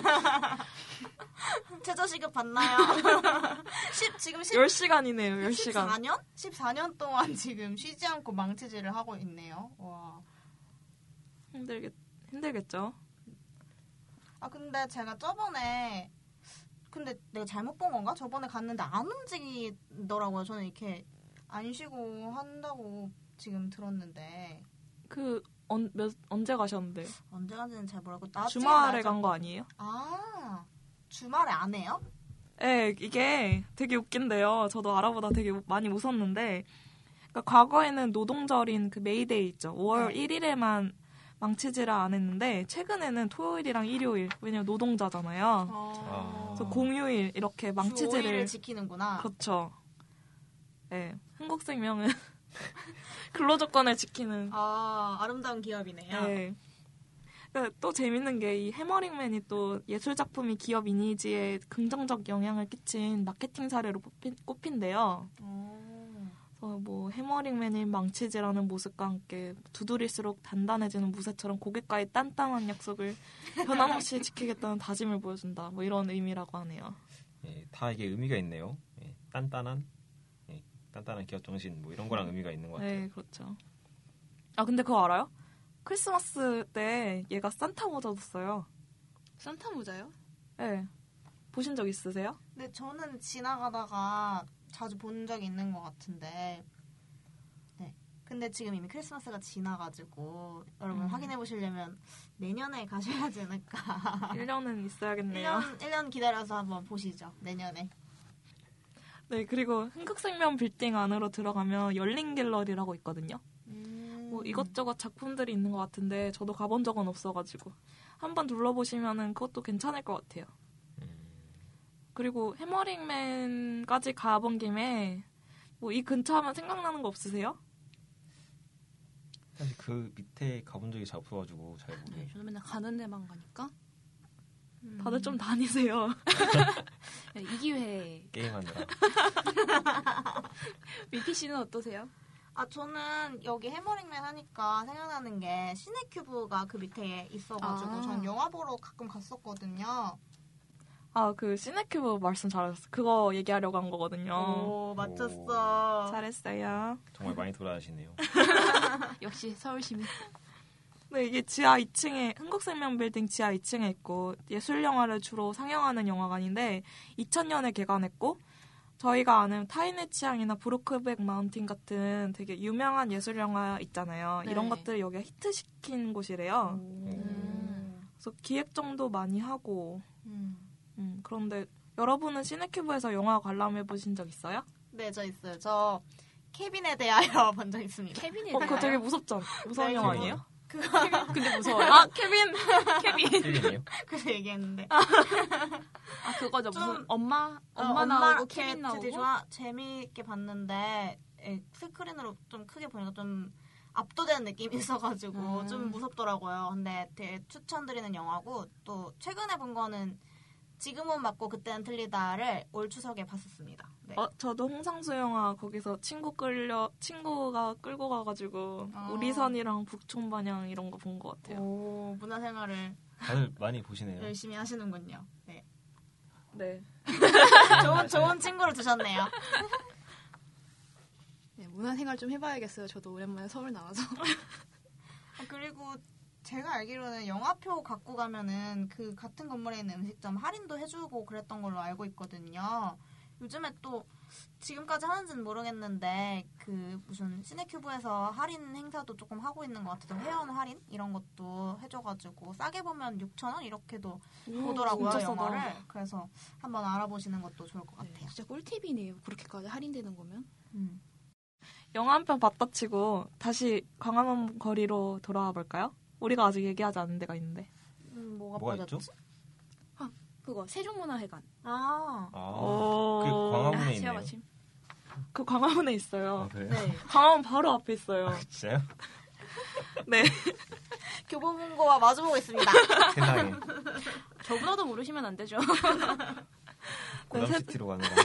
최저시급 받나요? 지금 10시간이네요. 10시간. 14년? 14년 동안 지금 쉬지 않고 망치질을 하고 있네요. 와. 힘들겠죠? 근데 제가 근데 내가 잘못 본 건가? 저번에 갔는데 안 움직이더라고요. 저는 이렇게 안 쉬고 한다고 지금 들었는데. 언제 가셨는데? 언제 간지는 잘 모르고. 주말에 간 거 아니에요? 주말에 안 해요? 네, 이게 되게 웃긴데요. 저도 알아보다 되게 많이 웃었는데, 그러니까 과거에는 노동절인 그 메이데이 있죠. 5월 1일에만 망치질을 안 했는데, 최근에는 토요일이랑 일요일, 왜냐면 노동자잖아요. 그래서 공휴일 이렇게 망치질을 지키는구나. 그렇죠. 네, 흥국생명은 근로조건을 지키는. 아름다운 기업이네요. 네. 그러니까 또 재밌는 게 이 해머링맨이 또 예술 작품이 기업 이미지에 긍정적 영향을 끼친 마케팅 사례로 꼽힌대요. 그래서 뭐 해머링맨이 망치질하는 모습과 함께 두드릴수록 단단해지는 무쇠처럼 고객과의 단단한 약속을 변함없이 지키겠다는 다짐을 보여준다. 뭐 이런 의미라고 하네요. 예, 다 이게 의미가 있네요. 예, 단단한 기업 정신 뭐 이런 거랑 의미가 있는 것 같아요. 네, 그렇죠. 근데 그거 알아요? 크리스마스 때 얘가 산타 모자 줬어요. 산타 모자요? 네. 보신 적 있으세요? 근데 저는 지나가다가 자주 본 적이 있는 것 같은데. 네. 근데 지금 이미 크리스마스가 지나가지고 여러분 확인해 보시려면 내년에 가셔야 되지 않을까. 1년은 있어야겠네요. 1년 기다려서 한번 보시죠. 내년에. 네, 그리고 흥국생명 빌딩 안으로 들어가면 열린 갤러리라고 있거든요. 뭐 이것저것 작품들이 있는 것 같은데 저도 가본 적은 없어가지고 한번 둘러보시면은 그것도 괜찮을 것 같아요. 그리고 해머링맨까지 가본 김에 뭐 이 근처 하면 생각나는 거 없으세요? 사실 그 밑에 가본 적이 잘 없어가지고 잘 모르겠어요. 저는 맨날 가는 데만 가니까. 다들 좀 다니세요. 네, 이 기회에 게임하느라. 미피 씨는 어떠세요? 저는 여기 해머링맨 하니까 생각나는 게 시네큐브가 그 밑에 있어가지고 전 영화 보러 가끔 갔었거든요. 그 시네큐브 말씀 잘하셨어요. 그거 얘기하려고 한 거거든요. 오, 맞췄어. 잘했어요. 정말 많이 돌아가시네요. 역시 서울시민. 네, 이게 지하 2층에 흥국생명 빌딩 지하 2층에 있고 예술 영화를 주로 상영하는 영화관인데 2000년에 개관했고 저희가 아는 타인의 취향이나 브로크백 마운틴 같은 되게 유명한 예술 영화 있잖아요. 네. 이런 것들을 여기가 히트시킨 곳이래요. 그래서 기획정도 많이 하고 그런데 여러분은 시네큐브에서 영화 관람해 보신 적 있어요? 네, 저 있어요. 저 케빈에 대하여 본 적 있습니다. 케빈에 그거 되게 무섭죠? 무서운 네, 영화 아니에요? 근데 무서워요. 케빈! 케빈이요? 그래서 얘기했는데. 그거죠. 무슨 엄마 엄마 나오고 케빈 나오고. 되게 재미있게 봤는데 스크린으로 좀 크게 보니까 좀 압도되는 느낌이 있어가지고 좀 무섭더라고요. 근데 되게 추천드리는 영화고 또 최근에 본 거는 지금은 맞고 그때는 틀리다를 올 추석에 봤었습니다. 네. 저도 홍상수 영화 거기서 친구가 끌고 가가지고 우리선이랑 북촌반향 이런 거 본 것 같아요. 오, 문화생활을 다들 많이 보시네요. 열심히 하시는군요. 네. 네. 좋은 친구를 두셨네요. 네, 문화생활 좀 해봐야겠어요. 저도 오랜만에 서울 나와서. 그리고 제가 알기로는 영화표 갖고 가면은 그 같은 건물에 있는 음식점 할인도 해주고 그랬던 걸로 알고 있거든요. 요즘에 또 지금까지 하는지는 모르겠는데 그 무슨 시네큐브에서 할인 행사도 조금 하고 있는 것 같아서 회원 할인 이런 것도 해줘가지고 싸게 보면 6,000원 이렇게도 보더라고요, 진짜 영화를. 싸다. 그래서 한번 알아보시는 것도 좋을 것 같아요. 진짜 꿀팁이네요. 그렇게까지 할인되는 거면. 영화 한 편 봤다 치고 다시 광화문 거리로 돌아와 볼까요? 우리가 아직 얘기하지 않은 데가 있는데. 뭐가 있죠? 그거 세종문화회관. 그게 광화문에 제가 있네요. 마침. 그 광화문에 있어요. 그래요? 네. 광화문 바로 앞에 있어요. 진짜요? 네. 교보문고와 마주보고 있습니다. 세상에. 저보다도 모르시면 안 되죠. 고담시티로 가는 거.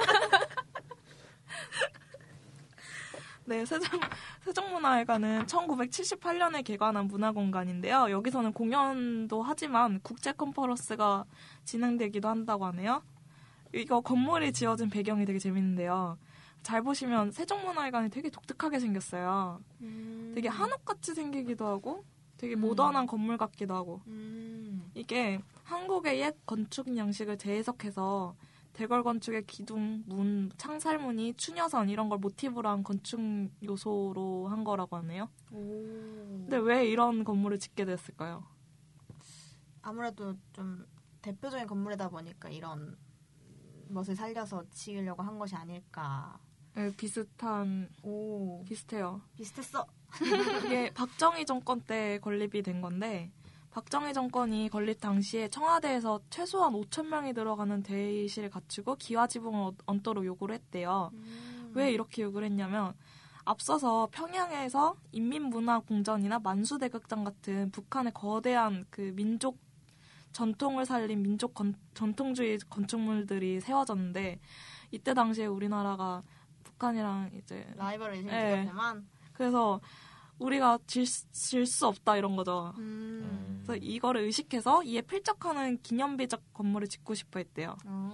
네, 세종문화회관은 1978년에 개관한 문화공간인데요. 여기서는 공연도 하지만 국제 컨퍼런스가 진행되기도 한다고 하네요. 이거 건물이 지어진 배경이 되게 재밌는데요. 잘 보시면 세종문화회관이 되게 독특하게 생겼어요. 되게 한옥같이 생기기도 하고 되게 모던한 건물 같기도 하고 이게 한국의 옛 건축 양식을 재해석해서 대궐 건축의 기둥, 문, 창살무늬, 추녀선 이런 걸 모티브로 한 건축 요소로 한 거라고 하네요. 근데 왜 이런 건물을 짓게 됐을까요? 아무래도 좀 대표적인 건물이다 보니까 이런 멋을 살려서 지으려고 한 것이 아닐까. 네, 비슷해요. 비슷했어. 이게 박정희 정권 때 건립이 된 건데 박정희 정권이 건립 당시에 청와대에서 최소한 5,000명이 들어가는 대의실을 갖추고 기와지붕을 얹도록 요구를 했대요. 왜 이렇게 요구를 했냐면 앞서서 평양에서 인민문화궁전이나 만수대극장 같은 북한의 거대한 그 민족 전통을 살린 민족 전통주의 건축물들이 세워졌는데 이때 당시에 우리나라가 북한이랑 이제 라이벌을 네. 생겼구만. 그래서 우리가 질 수 없다 이런 거죠. 그래서 이거를 의식해서 이에 필적하는 기념비적 건물을 짓고 싶어 했대요.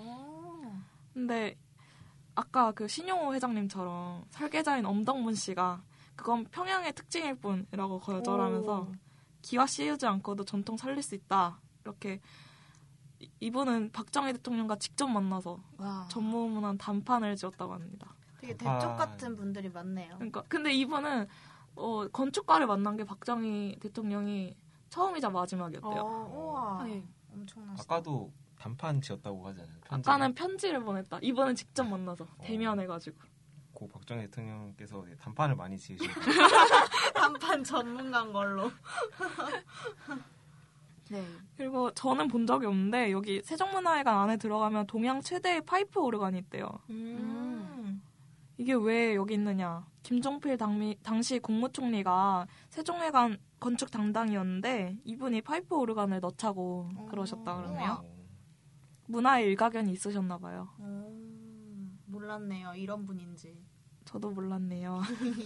근데 아까 그 신용호 회장님처럼 설계자인 엄덕문 씨가 그건 평양의 특징일 뿐이라고 거절하면서 기와 씌우지 않고도 전통 살릴 수 있다. 이렇게 이분은 박정희 대통령과 직접 만나서 전무후무한 담판을 지었다고 합니다. 되게 대쪽 같은 분들이 많네요. 그러니까 근데 이분은 건축가를 만난 게 박정희 대통령이 처음이자 마지막이었대요. 우와. 네. 엄청나시다. 아까도 단판 지었다고 하잖아요. 아까는 편지를 보냈다. 이번엔 직접 만나서 대면해가지고. 고 박정희 대통령께서 단판을 많이 지으시고 단판 전문가인 걸로. 네. 그리고 저는 본 적이 없는데 여기 세종문화회관 안에 들어가면 동양 최대의 파이프 오르간이 있대요. 이게 왜 여기 있느냐. 김종필 당시 국무총리가 세종회관 건축 담당이었는데 이분이 파이프 오르간을 넣자고 그러셨다 그러네요. 문화에 일가견이 있으셨나 봐요. 몰랐네요. 이런 분인지. 저도 몰랐네요.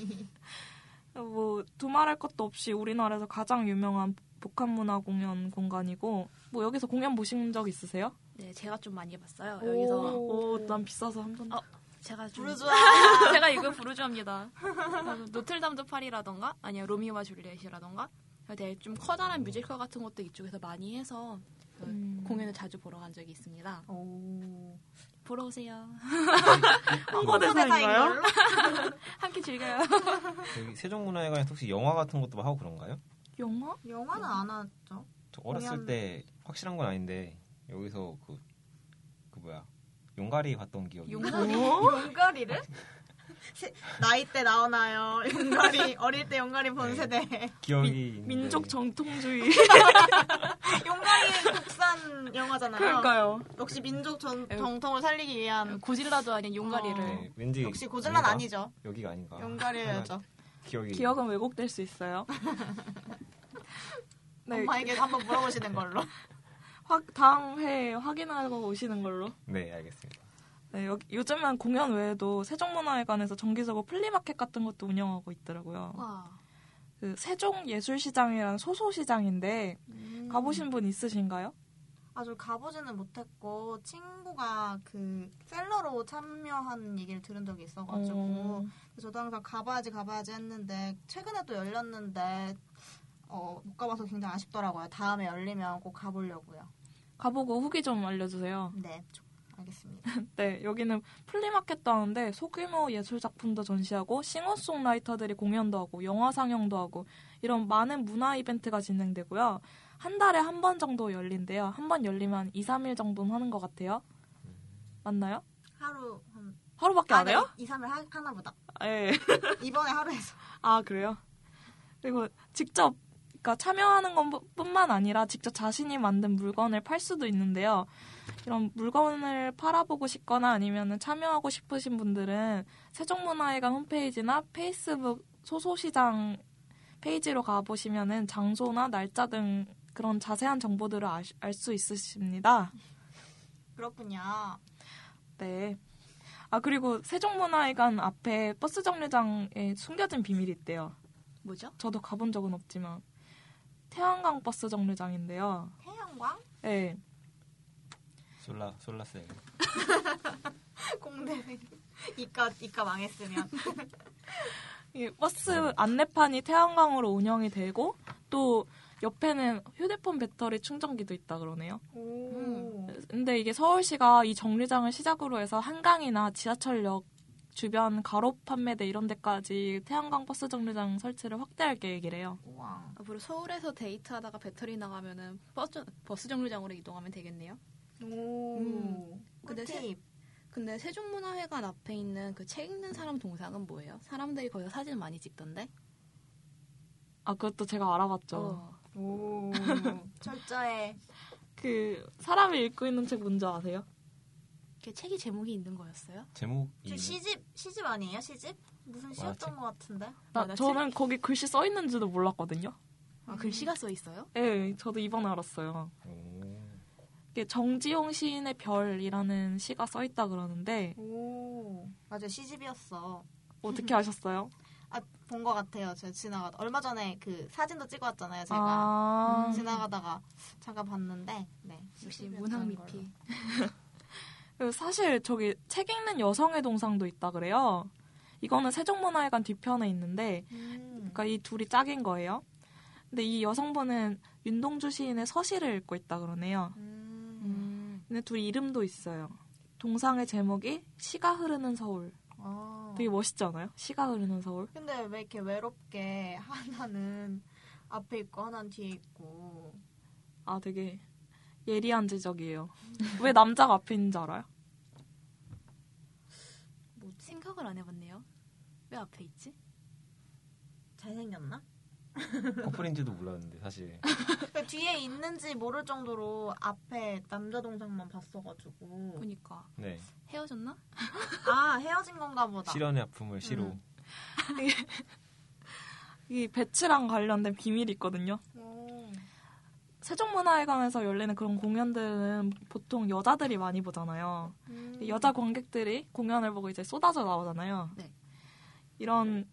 뭐 두말할 것도 없이 우리나라에서 가장 유명한 복합문화 공연 공간이고 뭐 여기서 공연 보신 적 있으세요? 네, 제가 좀 많이 해봤어요. 여기서 난 비싸서 한 번. 제가 좀 부르주아. 제가 이거 부르주아입니다. 노틀담드 파리라던가 아니면 로미오와 줄리엣이라던가 되게 좀 커다란 뮤지컬 같은 것도 이쪽에서 많이 해서 공연을 자주 보러 간 적이 있습니다. 보러 오세요. 홍보대사인가요? 함께 즐겨요. 여기 세종문화회관에서 혹시 영화 같은 것도 하고 그런가요? 영화? 영화는 안 하죠. 저 어렸을 때 확실한 건 아닌데 여기서 그 뭐야 용가리 봤던 기억이 용가리를? 나이 때 나오나요? 용가리 어릴 때 용가리 본 세대. 기억이 있는데. 민족 정통주의. 용가리 국산 영화잖아요. 그러니까요. 역시 민족 정통을 살리기 위한 고질라도 아닌 용가리를. 네, 왠지 역시 고질라는 아니죠. 여기가 아닌가. 용가리여야죠. 기억은 왜곡될 수 있어요. 네. 엄마에게 한번 물어보시는 걸로. 다음 회에 확인하고 오시는 걸로. 네, 알겠습니다. 네, 요즘은 공연 외에도 세종문화회관에서 정기적으로 플리마켓 같은 것도 운영하고 있더라고요. 와. 그 세종예술시장이라는 소소시장인데 가보신 분 있으신가요? 아주 가보지는 못했고 친구가 그 셀러로 참여한 얘기를 들은 적이 있어가지고 저도 항상 가봐야지 했는데 최근에 또 열렸는데 못 가봐서 굉장히 아쉽더라고요. 다음에 열리면 꼭 가보려고요. 가보고 후기 좀 알려주세요. 네, 알겠습니다. 네, 여기는 플리마켓도 하는데 소규모 예술작품도 전시하고 싱어송라이터들이 공연도 하고 영화 상영도 하고 이런 많은 문화 이벤트가 진행되고요. 한 달에 한 번 정도 열린대요. 한 번 열리면 2, 3일 정도는 하는 것 같아요. 맞나요? 하루밖에 안 해요? 2, 3일 하나 보다. 네. 이번에 하루 해서. 아, 그래요? 그리고 직접 그러니까 참여하는 것뿐만 아니라 직접 자신이 만든 물건을 팔 수도 있는데요. 이런 물건을 팔아보고 싶거나 아니면 참여하고 싶으신 분들은 세종문화회관 홈페이지나 페이스북 소소시장 페이지로 가보시면은 장소나 날짜 등 그런 자세한 정보들을 알 수 있으십니다. 그렇군요. 네. 아, 그리고 세종문화회관 앞에 버스 정류장에 숨겨진 비밀이 있대요. 뭐죠? 저도 가본 적은 없지만 태양광 버스 정류장인데요. 태양광? 네. 솔라셀. 공대 이과 망했으면. 이 버스 안내판이 태양광으로 운영이 되고 또 옆에는 휴대폰 배터리 충전기도 있다 그러네요. 근데 이게 서울시가 이 정류장을 시작으로 해서 한강이나 지하철역 주변 가로 판매대 이런 데까지 태양광 버스 정류장 설치를 확대할 계획이래요. 우와. 앞으로 서울에서 데이트하다가 배터리 나가면은 버스 정류장으로 이동하면 되겠네요. 근데 세종문화회관 앞에 있는 그 책 읽는 사람 동상은 뭐예요? 사람들이 거기서 사진 많이 찍던데? 아, 그것도 제가 알아봤죠. 오. 철저해. 그 사람이 읽고 있는 책 뭔지 아세요? 그 책이 제목이 있는 거였어요? 제목이 시집 아니에요? 시집? 무슨 시였던 것 같은데? 저는 거기 글씨 써 있는지도 몰랐거든요. 아, 글씨가 써 있어요? 네, 저도 이번에 알았어요. 이게 정지용 시인의 별이라는 시가 써 있다 그러는데. 오, 맞아, 시집이었어. 어떻게 아셨어요? 아, 본 것 같아요. 제가 지나가다 얼마 전에 그 사진도 찍어왔잖아요. 제가 지나가다가 잠깐 봤는데, 네, 역시 문학미피. 사실 저기 책 읽는 여성의 동상도 있다 그래요. 이거는 세종문화회관 뒤편에 있는데, 그러니까 이 둘이 짝인 거예요. 근데 이 여성분은 윤동주 시인의 서시를 읽고 있다 그러네요. 근데 둘이 이름도 있어요. 동상의 제목이 시가 흐르는 서울. 되게 멋있지 않아요? 시가 흐르는 서울. 근데 왜 이렇게 외롭게 하나는 앞에 있고 하나는 뒤에 있고. 아, 되게 예리한 지적이에요. 왜 남자가 앞에 있는지 알아요? 뭐 생각을 안 해봤네요. 왜 앞에 있지? 잘생겼나? 커플인지도 몰랐는데 사실. 뒤에 있는지 모를 정도로 앞에 남자 동상만 봤어가지고. 보니까. 네. 헤어졌나? 아, 헤어진 건가 보다. 실연의 아픔을 시로. 이 배치랑 관련된 비밀이 있거든요. 세종문화회관에서 열리는 그런 공연들은 보통 여자들이 많이 보잖아요. 여자 관객들이 공연을 보고 이제 쏟아져 나오잖아요. 네. 이런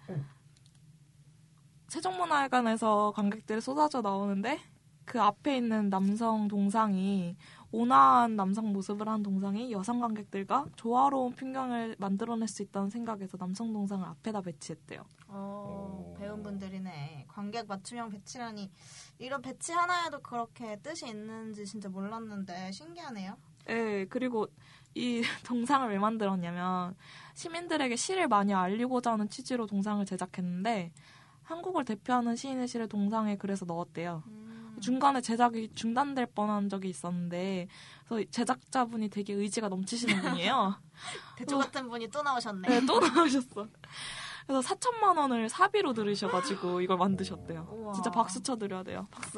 세종문화회관에서 관객들이 쏟아져 나오는데 그 앞에 있는 남성 동상이 온화한 남성 모습을 한 동상이 여성 관객들과 조화로운 풍경을 만들어낼 수 있다는 생각에서 남성 동상을 앞에다 배치했대요. 배운 분들이네. 관객 맞춤형 배치라니. 이런 배치 하나에도 그렇게 뜻이 있는지 진짜 몰랐는데 신기하네요. 네, 그리고 이 동상을 왜 만들었냐면 시민들에게 시를 많이 알리고자 하는 취지로 동상을 제작했는데 한국을 대표하는 시인의 시를 동상에 그래서 넣었대요. 중간에 제작이 중단될 뻔한 적이 있었는데 그래서 제작자분이 되게 의지가 넘치시는 분이에요. 대초 같은 분이 또 나오셨네. 네, 또 나오셨어. 그래서 4천만 원을 사비로 들으셔가지고 이걸 만드셨대요. 우와. 진짜 박수 쳐드려야 돼요. 박수.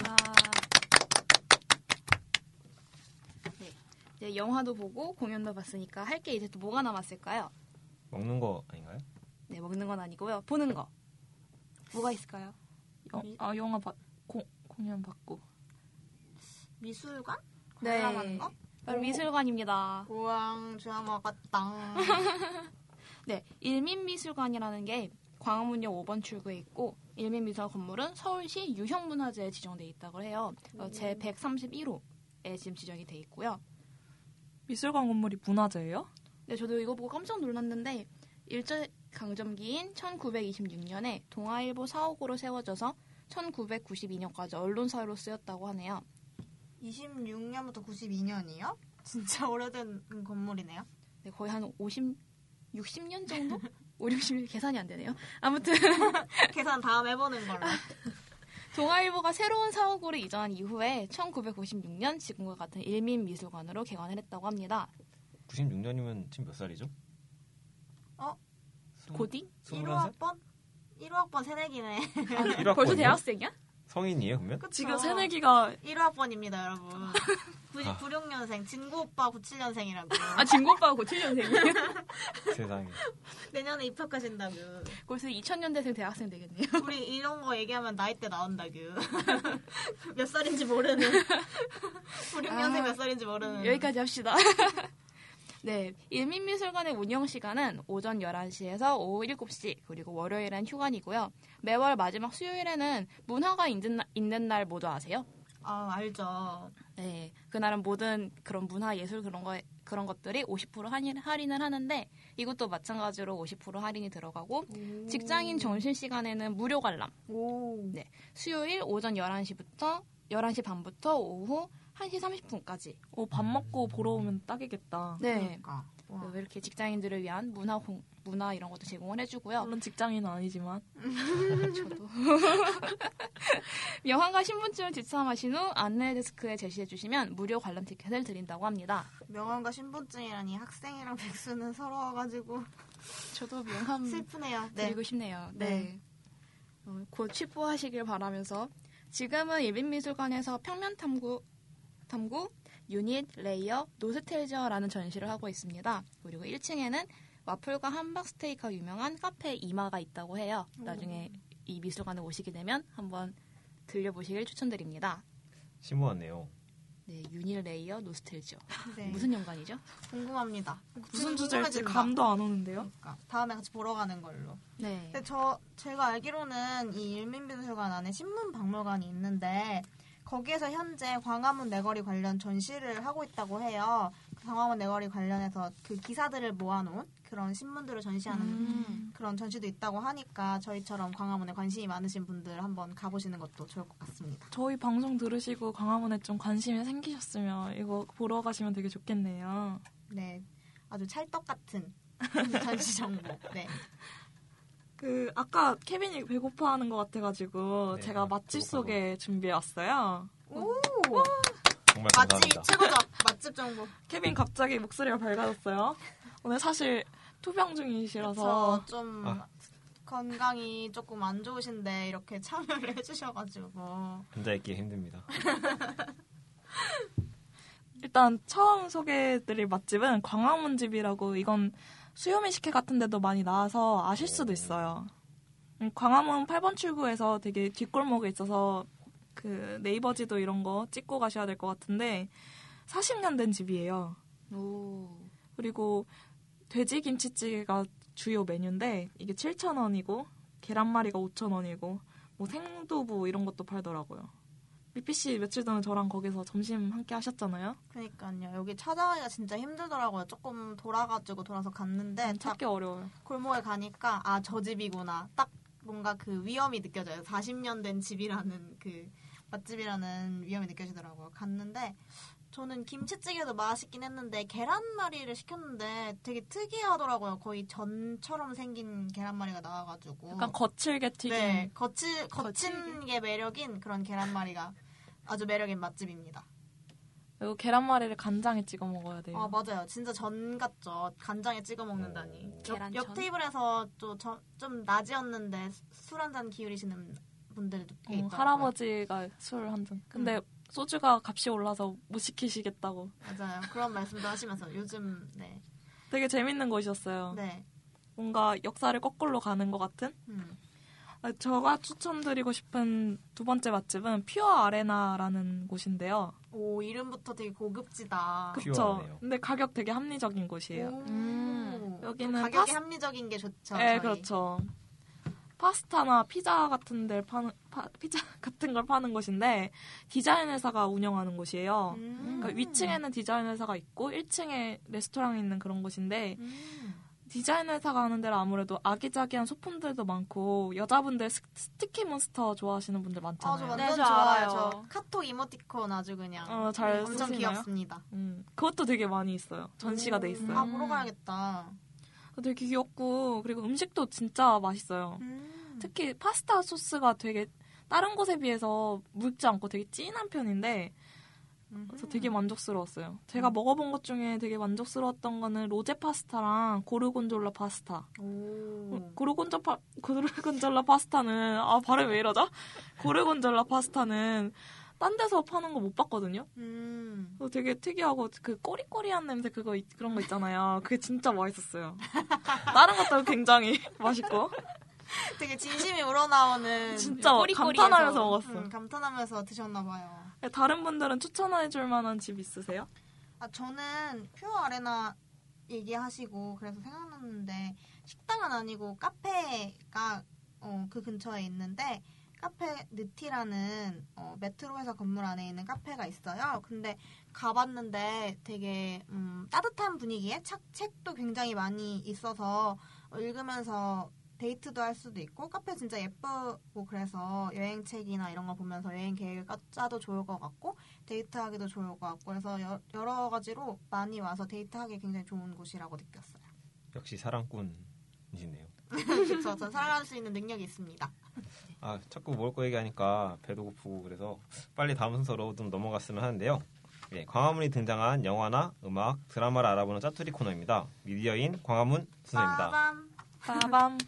네, 영화도 보고 공연도 봤으니까 할 게 이제 또 뭐가 남았을까요? 먹는 거 아닌가요? 네, 먹는 건 아니고요. 보는 거. 뭐가 있을까요? 영화 공연 받고. 미술관? 네. 관람하는 거? 바로 미술관입니다. 우왕 좋아 먹었다. 네, 일민미술관이라는 게 광화문역 5번 출구에 있고 일민미술관 건물은 서울시 유형문화재에 지정돼 있다고 해요. 제 131호에 지금 지정이 돼 있고요. 미술관 건물이 문화재예요? 네, 저도 이거 보고 깜짝 놀랐는데 일제강점기인 1926년에 동아일보 사옥으로 세워져서 1992년까지 언론사로 쓰였다고 하네요. 26년부터 92년이요? 진짜 오래된 건물이네요. 네, 거의 한 60년 정도? 60년 계산이 안 되네요. 아무튼 계산 다음 해보는 걸로. 동아일보가 새로운 사옥으로 이전한 이후에 1996년 지금과 같은 일민미술관으로 개관을 했다고 합니다. 96년이면 지금 몇 살이죠? 고딩? 21살? 1호학번? 1호학번 새내기네. 1학번이요? 벌써 대학생이야? 성인이에요, 그러면? 그쵸? 지금 새내기가 1호학번입니다, 여러분. 96년생, 진구 오빠 97년생이라고. 아, 진구 오빠가 곧 7년생이에요? 세상에. 내년에 입학하신다고. 벌써 2000년대생 대학생 되겠네요. 우리 이런 거 얘기하면 나이대 나온다고. 몇 살인지 모르는. 96년생 몇 살인지 모르는. 여기까지 합시다. 네, 일민미술관의 운영 시간은 오전 11시에서 오후 7시, 그리고 월요일엔 휴관이고요. 매월 마지막 수요일에는 문화가 있는 날 모두 아세요? 아, 알죠. 네, 그날은 모든 그런 문화 예술 그런 것들이 50% 할인을 하는데 이것도 마찬가지로 50% 할인이 들어가고 직장인 점심 시간에는 무료 관람. 네. 수요일 오전 11시 반부터 오후 1시 30분까지. 밥 먹고 보러 오면 딱이겠다. 네. 그러니까. 와. 이렇게 직장인들을 위한 문화 이런 것도 제공을 해주고요. 물론 직장인은 아니지만. 저도. 명함과 신분증을 지참하신 후 안내 데스크에 제시해 주시면 무료 관람 티켓을 드린다고 합니다. 명함과 신분증이라니 학생이랑 백수는 서러워가지고 저도 명함 슬프네요. 드리고 싶네요. 네. 곧 취부하시길 바라면서 지금은 일빈미술관에서 평면 탐구, 유닛, 레이어, 노스텔지어라는 전시를 하고 있습니다. 그리고 1층에는 와플과 함박 스테이크가 유명한 카페 이마가 있다고 해요. 나중에 이 미술관에 오시게 되면 한번 들려보시길 추천드립니다. 심오하네요. 네, 유닛, 레이어, 노스텔지어. 네. 무슨 연관이죠? 궁금합니다. 무슨 주제일지 궁금해진다. 감도 안 오는데요? 그러니까 다음에 같이 보러 가는 걸로. 네. 근데 제가 알기로는 이 일민미술관 안에 신문박물관이 있는데 거기에서 현재 광화문 내거리 관련 전시를 하고 있다고 해요. 광화문 내거리 관련해서 그 기사들을 모아놓은 그런 신문들을 전시하는 그런 전시도 있다고 하니까 저희처럼 광화문에 관심이 많으신 분들 한번 가보시는 것도 좋을 것 같습니다. 저희 방송 들으시고 광화문에 좀 관심이 생기셨으면 이거 보러 가시면 되게 좋겠네요. 네, 아주 찰떡 같은 전시 정보. 네. 아까 케빈이 배고파하는 것 같아가지고 네, 제가 맛집 소개 준비해왔어요. 오, 정말 감사합니다. 맛집 최고죠. 맛집 정보. 케빈 갑자기 목소리가 밝아졌어요. 오늘 사실 투병 중이시라서 좀 건강이 조금 안 좋으신데 이렇게 참여를 해주셔가지고 혼자 있기 힘듭니다. 일단 처음 소개해드릴 맛집은 광화문집이라고 이건 수요미 식회 같은 데도 많이 나와서 아실 수도 있어요. 광화문 8번 출구에서 되게 뒷골목에 있어서 그 네이버지도 이런 거 찍고 가셔야 될 것 같은데 40년 된 집이에요. 오. 그리고 돼지김치찌개가 주요 메뉴인데 이게 7,000원이고 계란말이가 5,000원이고 뭐 생두부 이런 것도 팔더라고요. 미피 씨 며칠 전에 저랑 거기서 점심 함께 하셨잖아요. 그러니까요. 여기 찾아가기가 진짜 힘들더라고요. 조금 돌아서 갔는데 찾기 어려워요. 골목에 가니까 저 집이구나. 딱 뭔가 그 위험이 느껴져요. 40년 된 집이라는 그 맛집이라는 위험이 느껴지더라고요. 갔는데 저는 김치찌개도 맛있긴 했는데 계란말이를 시켰는데 되게 특이하더라고요. 거의 전처럼 생긴 계란말이가 나와가지고 약간 거칠게 튀긴. 네, 거친 게 매력인 그런 계란말이가 아주 매력인 맛집입니다. 그리고 계란말이를 간장에 찍어 먹어야 돼요. 맞아요. 진짜 전 같죠. 간장에 찍어 먹는다니. 계란전? 옆 테이블에서 좀 낮이었는데 술 한 잔 기울이시는 분들도 꽤 있더라고요. 할아버지가 술 한 잔. 근데 소주가 값이 올라서 못 시키시겠다고. 맞아요. 그런 말씀도 하시면서 요즘 네. 되게 재밌는 곳이었어요. 네. 뭔가 역사를 거꾸로 가는 것 같은? 제가 추천드리고 싶은 두 번째 맛집은 퓨어 아레나라는 곳인데요. 오, 이름부터 되게 고급지다. 그쵸? 퓨어하네요. 근데 가격 되게 합리적인 곳이에요. 여기는 가격이 합리적인 게 좋죠. 네, 저희. 그렇죠. 파스타나 피자 같은 피자 같은 걸 파는 곳인데 디자인 회사가 운영하는 곳이에요. 그러니까 위층에는 디자인 회사가 있고 1층에 레스토랑이 있는 그런 곳인데 디자인 회사가 하는 데는 아무래도 아기자기한 소품들도 많고 여자분들 스티키 몬스터 좋아하시는 분들 저 많잖아요. 완전 네, 저 좋아요. 알아요. 저 카톡 이모티콘 아주 그냥 잘 엄청 쓰시나요? 귀엽습니다. 그것도 되게 많이 있어요. 전시가 돼 있어요. 보러 가야겠다. 되게 귀엽고 그리고 음식도 진짜 맛있어요. 특히 파스타 소스가 되게 다른 곳에 비해서 묽지 않고 되게 진한 편인데 그래서 되게 만족스러웠어요. 제가 먹어본 것 중에 되게 만족스러웠던 거는 로제 파스타랑 고르곤졸라 파스타. 고르곤졸라 파스타는 발음이 왜 이러죠? 고르곤졸라 파스타는 딴 데서 파는 거 못 봤거든요. 그래서 되게 특이하고 그 꼬리꼬리한 냄새 그런 거 있잖아요. 그게 진짜 맛있었어요. 다른 것도 굉장히 맛있고. 되게 진심이 우러나오는 진짜 감탄하면서 먹었어요. 감탄하면서 드셨나 봐요. 다른 분들은 추천해줄 만한 집 있으세요? 저는 퓨어 아레나 얘기하시고 그래서 생각났는데 식당은 아니고 카페가 그 근처에 있는데 카페 느티라는 메트로 회사 건물 안에 있는 카페가 있어요. 근데 가봤는데 되게 따뜻한 분위기에 책도 굉장히 많이 있어서 읽으면서 데이트도 할 수도 있고 카페 진짜 예쁘고 그래서 여행책이나 이런 거 보면서 여행 계획을 짜도 좋을 것 같고 데이트하기도 좋을 것 같고 그래서 여러 가지로 많이 와서 데이트하기 굉장히 좋은 곳이라고 느꼈어요. 역시 사랑꾼이시네요. 그렇죠. 전 사랑할 수 있는 능력이 있습니다. 자꾸 먹을 거 얘기하니까 배도 고프고 그래서 빨리 다음 순서로 좀 넘어갔으면 하는데요. 네, 광화문이 등장한 영화나 음악, 드라마를 알아보는 짜투리 코너입니다. 미디어인 광화문 순서입니다. 빠밤.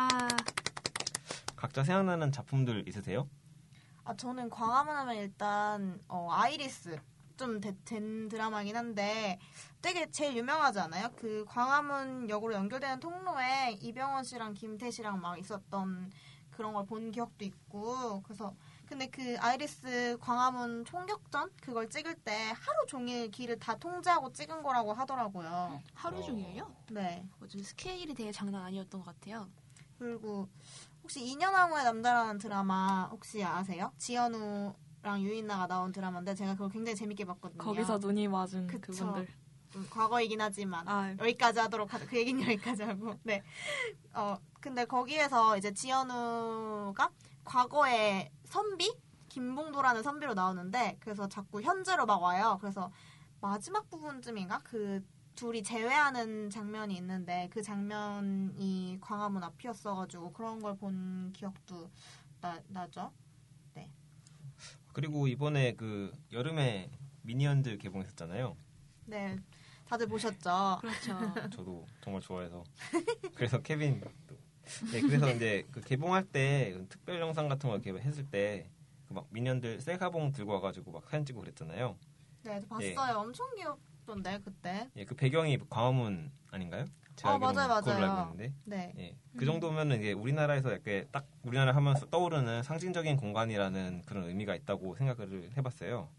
각자 생각나는 작품들 있으세요? 저는 광화문 하면 일단 아이리스 좀 된 드라마긴 한데 되게 제일 유명하지 않아요? 그 광화문 역으로 연결되는 통로에 이병헌 씨랑 김태 씨랑 막 있었던 그런 걸 본 기억도 있고 그래서 근데 그 아이리스 광화문 총격전 그걸 찍을 때 하루 종일 길을 다 통제하고 찍은 거라고 하더라고요. 하루 종일요? 네. 스케일이 되게 장난 아니었던 것 같아요. 그리고 혹시 2년 후의 남자라는 드라마 혹시 아세요? 지연우랑 유인나가 나온 드라마인데 제가 그걸 굉장히 재밌게 봤거든요. 거기서 눈이 맞은 그쵸. 그분들. 과거이긴 하지만 여기까지 하도록 하죠. 그 얘기는 여기까지 하고. 네. 근데 거기에서 이제 지연우가 과거의 선비? 김봉도라는 선비로 나오는데 그래서 자꾸 현재로 막 와요. 그래서 마지막 부분쯤인가? 그 둘이 재회하는 장면이 있는데 그 장면이 광화문 앞이었어가지고 그런 걸 본 기억도 나죠. 네. 그리고 이번에 그 여름에 미니언즈 개봉했었잖아요. 네. 다들 보셨죠? 그렇죠. 저도 정말 좋아해서. 그래서 케빈. 네, 그래서 이제 그 개봉할 때 특별 영상 같은 거 이렇게 했을 때 막 미니언들 셀카봉 들고 와가지고 막 사진 찍고 그랬잖아요. 네, 봤어요. 예. 엄청 귀엽던데 그때. 예, 그 배경이 광화문 아닌가요? 제가 맞아요. 그걸로 알고 있는데. 네. 예, 그 정도면은 이게 우리나라에서 약간 딱 우리나라 하면서 떠오르는 상징적인 공간이라는 그런 의미가 있다고 생각을 해봤어요.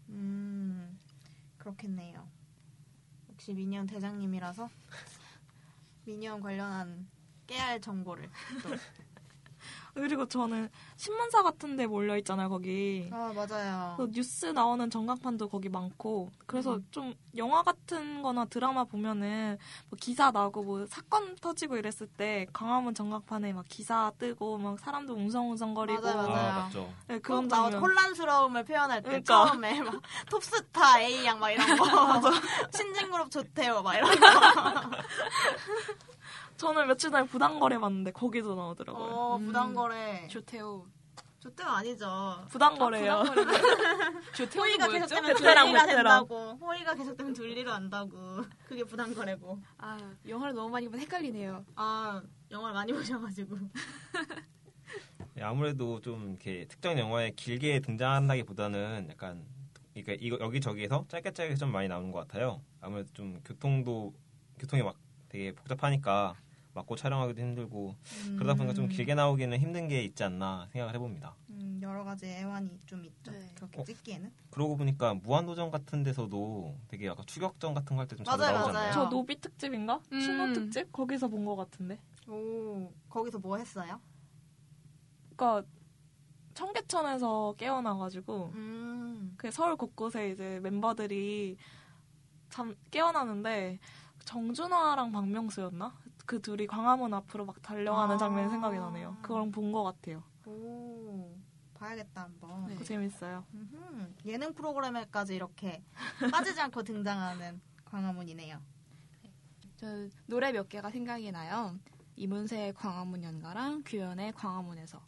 그렇겠네요. 역시 미니언 대장님이라서 미니언 관련한 깨알 정보를 또. 그리고 저는 신문사 같은 데 몰려 있잖아요, 거기. 아, 맞아요. 뉴스 나오는 전광판도 거기 많고. 그래서 좀 영화 같은 거나 드라마 보면은 뭐 기사 나고 뭐 사건 터지고 이랬을 때 광화문 전광판에 막 기사 뜨고 막 사람도 웅성웅성거리고. 맞아요. 맞죠. 네, 그런 나와 장면. 혼란스러움을 표현할 때 그러니까. 처음에 막 톱스타 A양 막 이런 거 신진그룹 조태호 막 이런 거 저는 며칠 전에 부당거래 봤는데 거기도 나오더라고요. 부당거래 조태호. 조태호 아니죠. 부당거래요. 조태호가 호의가 계속되면 베테랑, 둘리가 베테랑. 된다고. 호의가 계속되면 둘리로 한다고. 그게 부당거래고. 아, 영화를 너무 많이 보면 헷갈리네요. 아, 영화를 많이 보셔가지고. 예, 아무래도 좀 이렇게 특정 영화에 길게 등장한다기보다는 약간 그러니까 이거 여기저기에서 짧게 좀 많이 나오는 것 같아요. 아무래도 좀 교통이 막 되게 복잡하니까 맞고 촬영하기도 힘들고 그러다 보니까 좀 길게 나오기는 힘든 게 있지 않나 생각을 해봅니다. 여러 가지 애환이 좀 있죠. 네. 그렇게 찍기에는. 그러고 보니까 무한도전 같은 데서도 되게 약간 추격전 같은 거 할 때 좀 자주 맞아요, 나오잖아요. 맞아요. 저 노비 특집인가? 신호 특집? 거기서 본 것 같은데. 오, 거기서 뭐 했어요? 그러니까 청계천에서 깨어나가지고 그 서울 곳곳에 이제 멤버들이 잠 깨어나는데 정준하랑 박명수였나? 그 둘이 광화문 앞으로 막 달려가는 장면이 생각이 나네요. 그걸 본 것 같아요. 오, 봐야겠다 한번. 네. 그거 재밌어요. 예능 프로그램에까지 이렇게 빠지지 않고 등장하는 광화문이네요. 저 노래 몇 개가 생각이 나요. 이문세의 광화문 연가랑 규현의 광화문에서.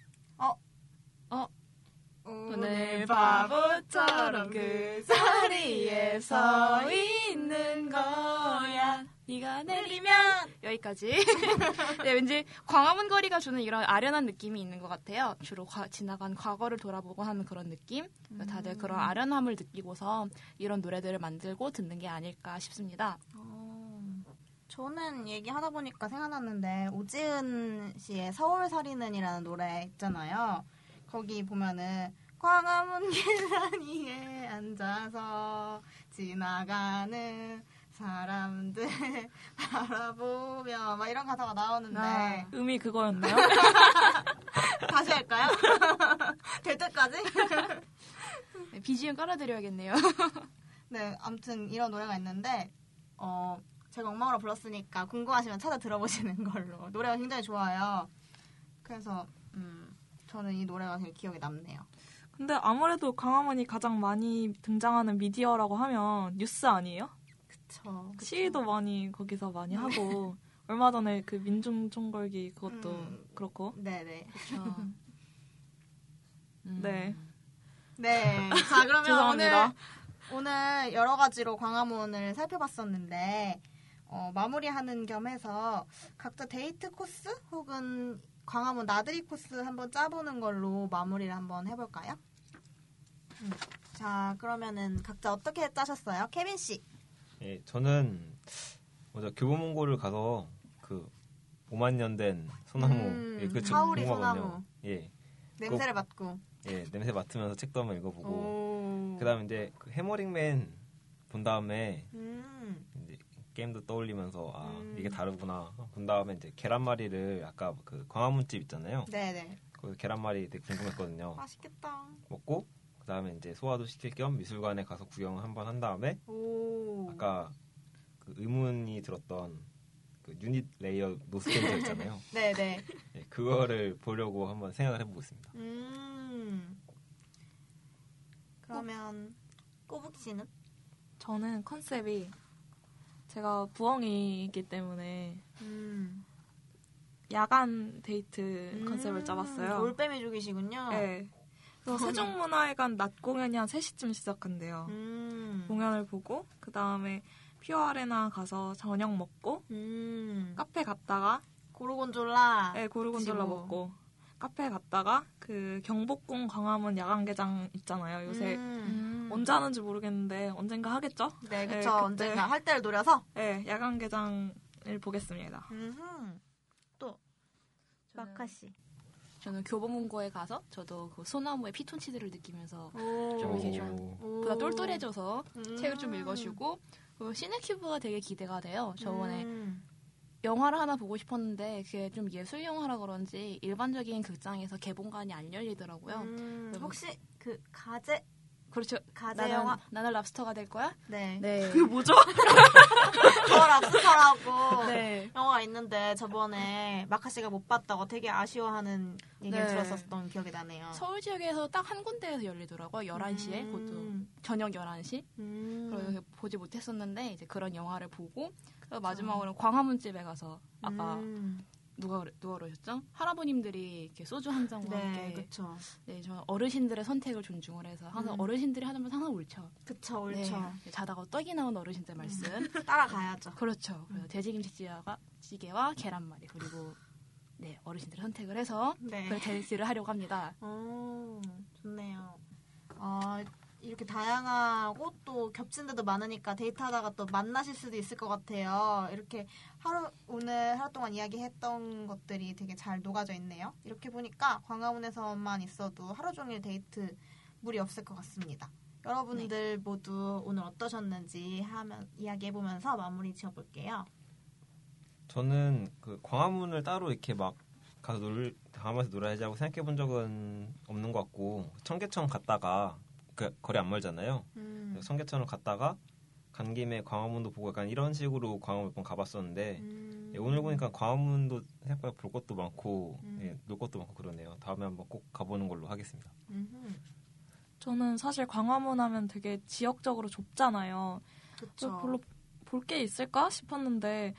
오늘 바보처럼 그 자리에 서 있는 거야. 네가 내리면 여기까지. 네, 왠지 광화문 거리가 주는 이런 아련한 느낌이 있는 것 같아요. 주로 지나간 과거를 돌아보고 하는 그런 느낌. 다들 그런 아련함을 느끼고서 이런 노래들을 만들고 듣는 게 아닐까 싶습니다. 저는 얘기하다 보니까 생각났는데 오지은 씨의 서울살이는이라는 노래 있잖아요. 거기 보면은 광화문 계단 위에 앉아서 지나가는 사람들 바라보며 막 이런 가사가 나오는데 음이 그거였나요? 다시 할까요? 될 때까지? 네, BGM 깔아드려야겠네요. 네, 아무튼 이런 노래가 있는데 제가 엉망으로 불렀으니까 궁금하시면 찾아 들어보시는 걸로. 노래가 굉장히 좋아요. 그래서 저는 이 노래가 되게 기억에 남네요. 근데 아무래도 광화문이 가장 많이 등장하는 미디어라고 하면 뉴스 아니에요? 그쵸. 시위도 많이 거기서 많이 하고 얼마 전에 그 민중 총궐기 그것도 그렇고. 네네. 그렇죠. 네. 네. 자, 그러면 죄송합니다. 오늘 여러 가지로 광화문을 살펴봤었는데 마무리하는 겸해서 각자 데이트 코스 혹은 광화문 나들이 코스 한번 짜보는 걸로 마무리를 한번 해볼까요? 자, 그러면은 각자 어떻게 짜셨어요? 케빈 씨. 예, 저는 먼저 교보문고를 가서 그 5만 년 된 소나무 그 책 하울이 궁금하거든요. 소나무. 예, 냄새를 맡고. 예, 냄새 맡으면서 책도 한번 읽어보고 오. 그다음에 이제 그 해머링맨 본 다음에 이제 게임도 떠올리면서 이게 다르구나 본 다음에 이제 계란말이를 아까 그 광화문집 있잖아요. 네네. 거기 계란말이 되게 궁금했거든요. 맛있겠다. 먹고 그다음에 이제 소화도 시킬 겸 미술관에 가서 구경을 한번 한 다음에 오. 아까 그 의문이 들었던 그 유닛 레이어 노스캔저 있잖아요. 네네. 예, 그거를 보려고 한번 생각을 해보고 있습니다. 그러면 꼬북 씨는? 저는 컨셉이 제가 부엉이이기 때문에 야간 데이트 컨셉을 짜봤어요. 올빼미 죽이시군요. 네. 그래서 세종문화회관 낮 공연이 한 3시쯤 시작한대요. 공연을 보고 그 다음에 퓨어아레나 가서 저녁 먹고 카페 갔다가 고르곤졸라. 네, 고르곤졸라 드시고. 먹고 카페 갔다가 그 경복궁 광화문 야간개장 있잖아요. 요새 언제 하는지 모르겠는데 언젠가 하겠죠? 네, 그쵸. 그때, 언젠가 할 때를 노려서. 네, 야간개장을 보겠습니다. 또 마카 씨. 저는 교보문고에 가서 저도 그 소나무의 피톤치드를 느끼면서 오. 좀 이렇게 좀 보다 똘똘해져서 책을 좀 읽어주고 시네큐브가 되게 기대가 돼요. 저번에 영화를 하나 보고 싶었는데 그게 좀 예술 영화라 그런지 일반적인 극장에서 개봉관이 안 열리더라고요. 혹시 그 가제 그렇죠. 가제 영화 나는 랍스터가 될 거야? 네. 그게 뭐죠? 더 랍스터라고 네. 영화가 있는데 저번에 마카 씨가 못 봤다고 되게 아쉬워하는 얘기를 네. 들었었던 기억이 나네요. 서울 지역에서 딱 한 군데에서 열리더라고요. 11시에 그것도 저녁 11시. 그래서 보지 못했었는데 이제 그런 영화를 보고 마지막으로 광화문집에 가서 아까 누가 그러셨죠? 할아버님들이 이렇게 소주 한 잔과 네, 함께. 그렇죠. 네, 저는 어르신들의 선택을 존중을 해서 항상 어르신들이 하는 말 항상 옳죠. 그쵸, 네, 옳죠. 자다가 떡이 나온 어르신들 말씀. 따라가야죠. 그렇죠. 그래서 돼지김치찌개와 계란말이 그리고 네 어르신들의 선택을 해서 네. 그 데이트를 하려고 합니다. 좋네요. 이렇게 다양하고 또 겹친 데도 많으니까 데이트하다가 또 만나실 수도 있을 것 같아요. 이렇게 오늘 하루 동안 이야기했던 것들이 되게 잘 녹아져 있네요. 이렇게 보니까 광화문에서만 있어도 하루 종일 데이트 무리 없을 것 같습니다. 여러분들 모두 오늘 어떠셨는지 이야기해보면서 마무리 지어볼게요. 저는 그 광화문을 따로 이렇게 막 가서 광화문에서 놀아야지 하고 생각해본 적은 없는 것 같고 청계천 갔다가 그 거리 안 멀잖아요. 청계천을 갔다가 간 김에 광화문도 보고 약간 이런 식으로 광화문 몇 번 가봤었는데 예, 오늘 보니까 광화문도 생각보다 볼 것도 많고 예, 놀 것도 많고 그러네요. 다음에 한번 꼭 가보는 걸로 하겠습니다. 저는 사실 광화문 하면 되게 지역적으로 좁잖아요. 그쵸. 별로 볼 게 있을까 싶었는데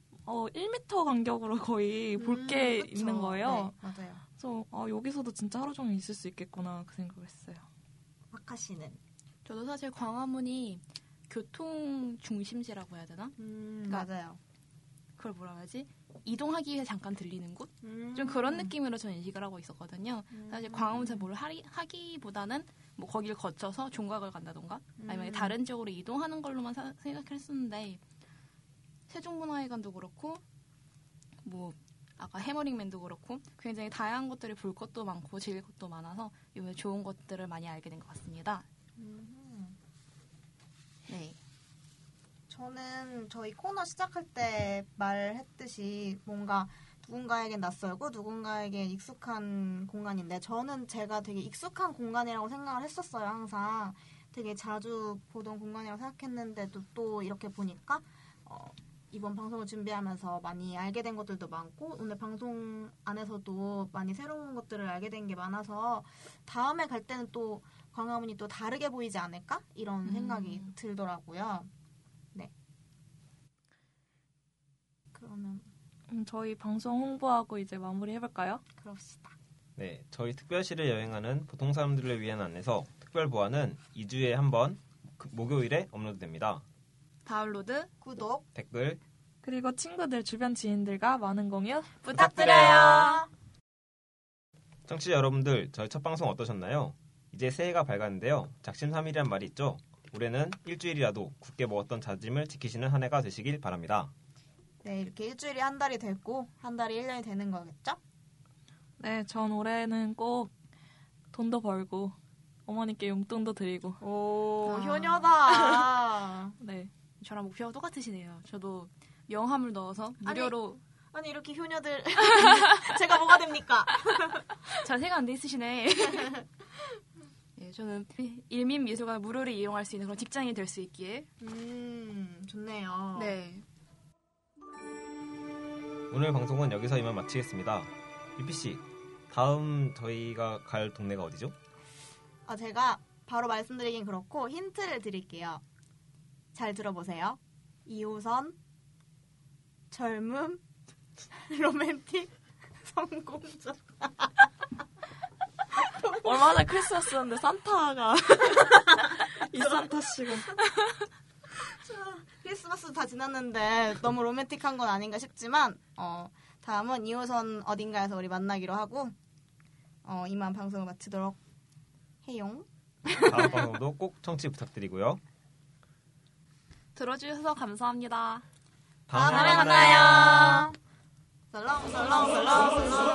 1m 간격으로 거의 볼 게 있는 거예요. 네, 맞아요. 그래서 여기서도 진짜 하루 종일 있을 수 있겠구나 그 생각을 했어요. 마카 씨는? 저도 사실 광화문이 교통 중심지라고 해야 되나? 맞아요. 그걸 뭐라 해야지? 이동하기 위해 잠깐 들리는 곳? 좀 그런 느낌으로 저는 인식을 하고 있었거든요. 사실 광화문에서 뭘 하기보다는 뭐 거기를 거쳐서 종각을 간다던가 아니면 다른 지역으로 이동하는 걸로만 생각했었는데 세종문화회관도 그렇고 뭐 아까 해머링맨도 그렇고 굉장히 다양한 것들이 볼 것도 많고 즐길 것도 많아서 이번에 좋은 것들을 많이 알게 된 것 같습니다. 네. 저는 저희 코너 시작할 때 말했듯이 뭔가 누군가에겐 낯설고 누군가에겐 익숙한 공간인데 저는 제가 되게 익숙한 공간이라고 생각을 했었어요. 항상 되게 자주 보던 공간이라고 생각했는데도 또 이렇게 보니까 이번 방송을 준비하면서 많이 알게 된 것들도 많고 오늘 방송 안에서도 많이 새로운 것들을 알게 된 게 많아서 다음에 갈 때는 또 광화문이 또 다르게 보이지 않을까? 이런 생각이 들더라고요. 네. 그러면 저희 방송 홍보하고 이제 마무리 해볼까요? 그럽시다. 네, 저희 특별시를 여행하는 보통 사람들을 위한 안내서 특별 보안은 2주에 한 번 목요일에 업로드됩니다. 다운로드, 구독, 댓글, 그리고 친구들, 주변 지인들과 많은 공유 부탁드려요. 청취자 여러분들, 저희 첫 방송 어떠셨나요? 이제 새해가 밝았는데요. 작심삼일이란 말이 있죠. 올해는 일주일이라도 굳게 먹었던 다짐을 지키시는 한 해가 되시길 바랍니다. 네, 이렇게 일주일이 한 달이 되고 한 달이 1년이 되는 거겠죠? 네, 전 올해는 꼭 돈도 벌고 어머니께 용돈도 드리고 오, 아. 효녀다. 네. 저랑 목표가 똑같으시네요. 저도 명함을 넣어서 무료로 아니 이렇게 효녀들 제가 뭐가 됩니까? 자세가 안 돼 있으시네. 네, 저는 일민미술관을 무료로 이용할 수 있는 그런 직장인이 될 수 있기에 좋네요. 네. 오늘 방송은 여기서 이만 마치겠습니다. 유피씨, 다음 저희가 갈 동네가 어디죠? 제가 바로 말씀드리긴 그렇고 힌트를 드릴게요. 잘 들어보세요. 2호선 젊음 로맨틱 성공적. 얼마 전에 크리스마스였는데 산타가 이 산타 씨가 크리스마스 다 지났는데 너무 로맨틱한 건 아닌가 싶지만 다음은 2호선 어딘가에서 우리 만나기로 하고 이만 방송을 마치도록 해용. 다음 방송도 꼭 청취 부탁드리고요. 들어주셔서 감사합니다. 다음에 만나요. 설렁설렁설렁설렁.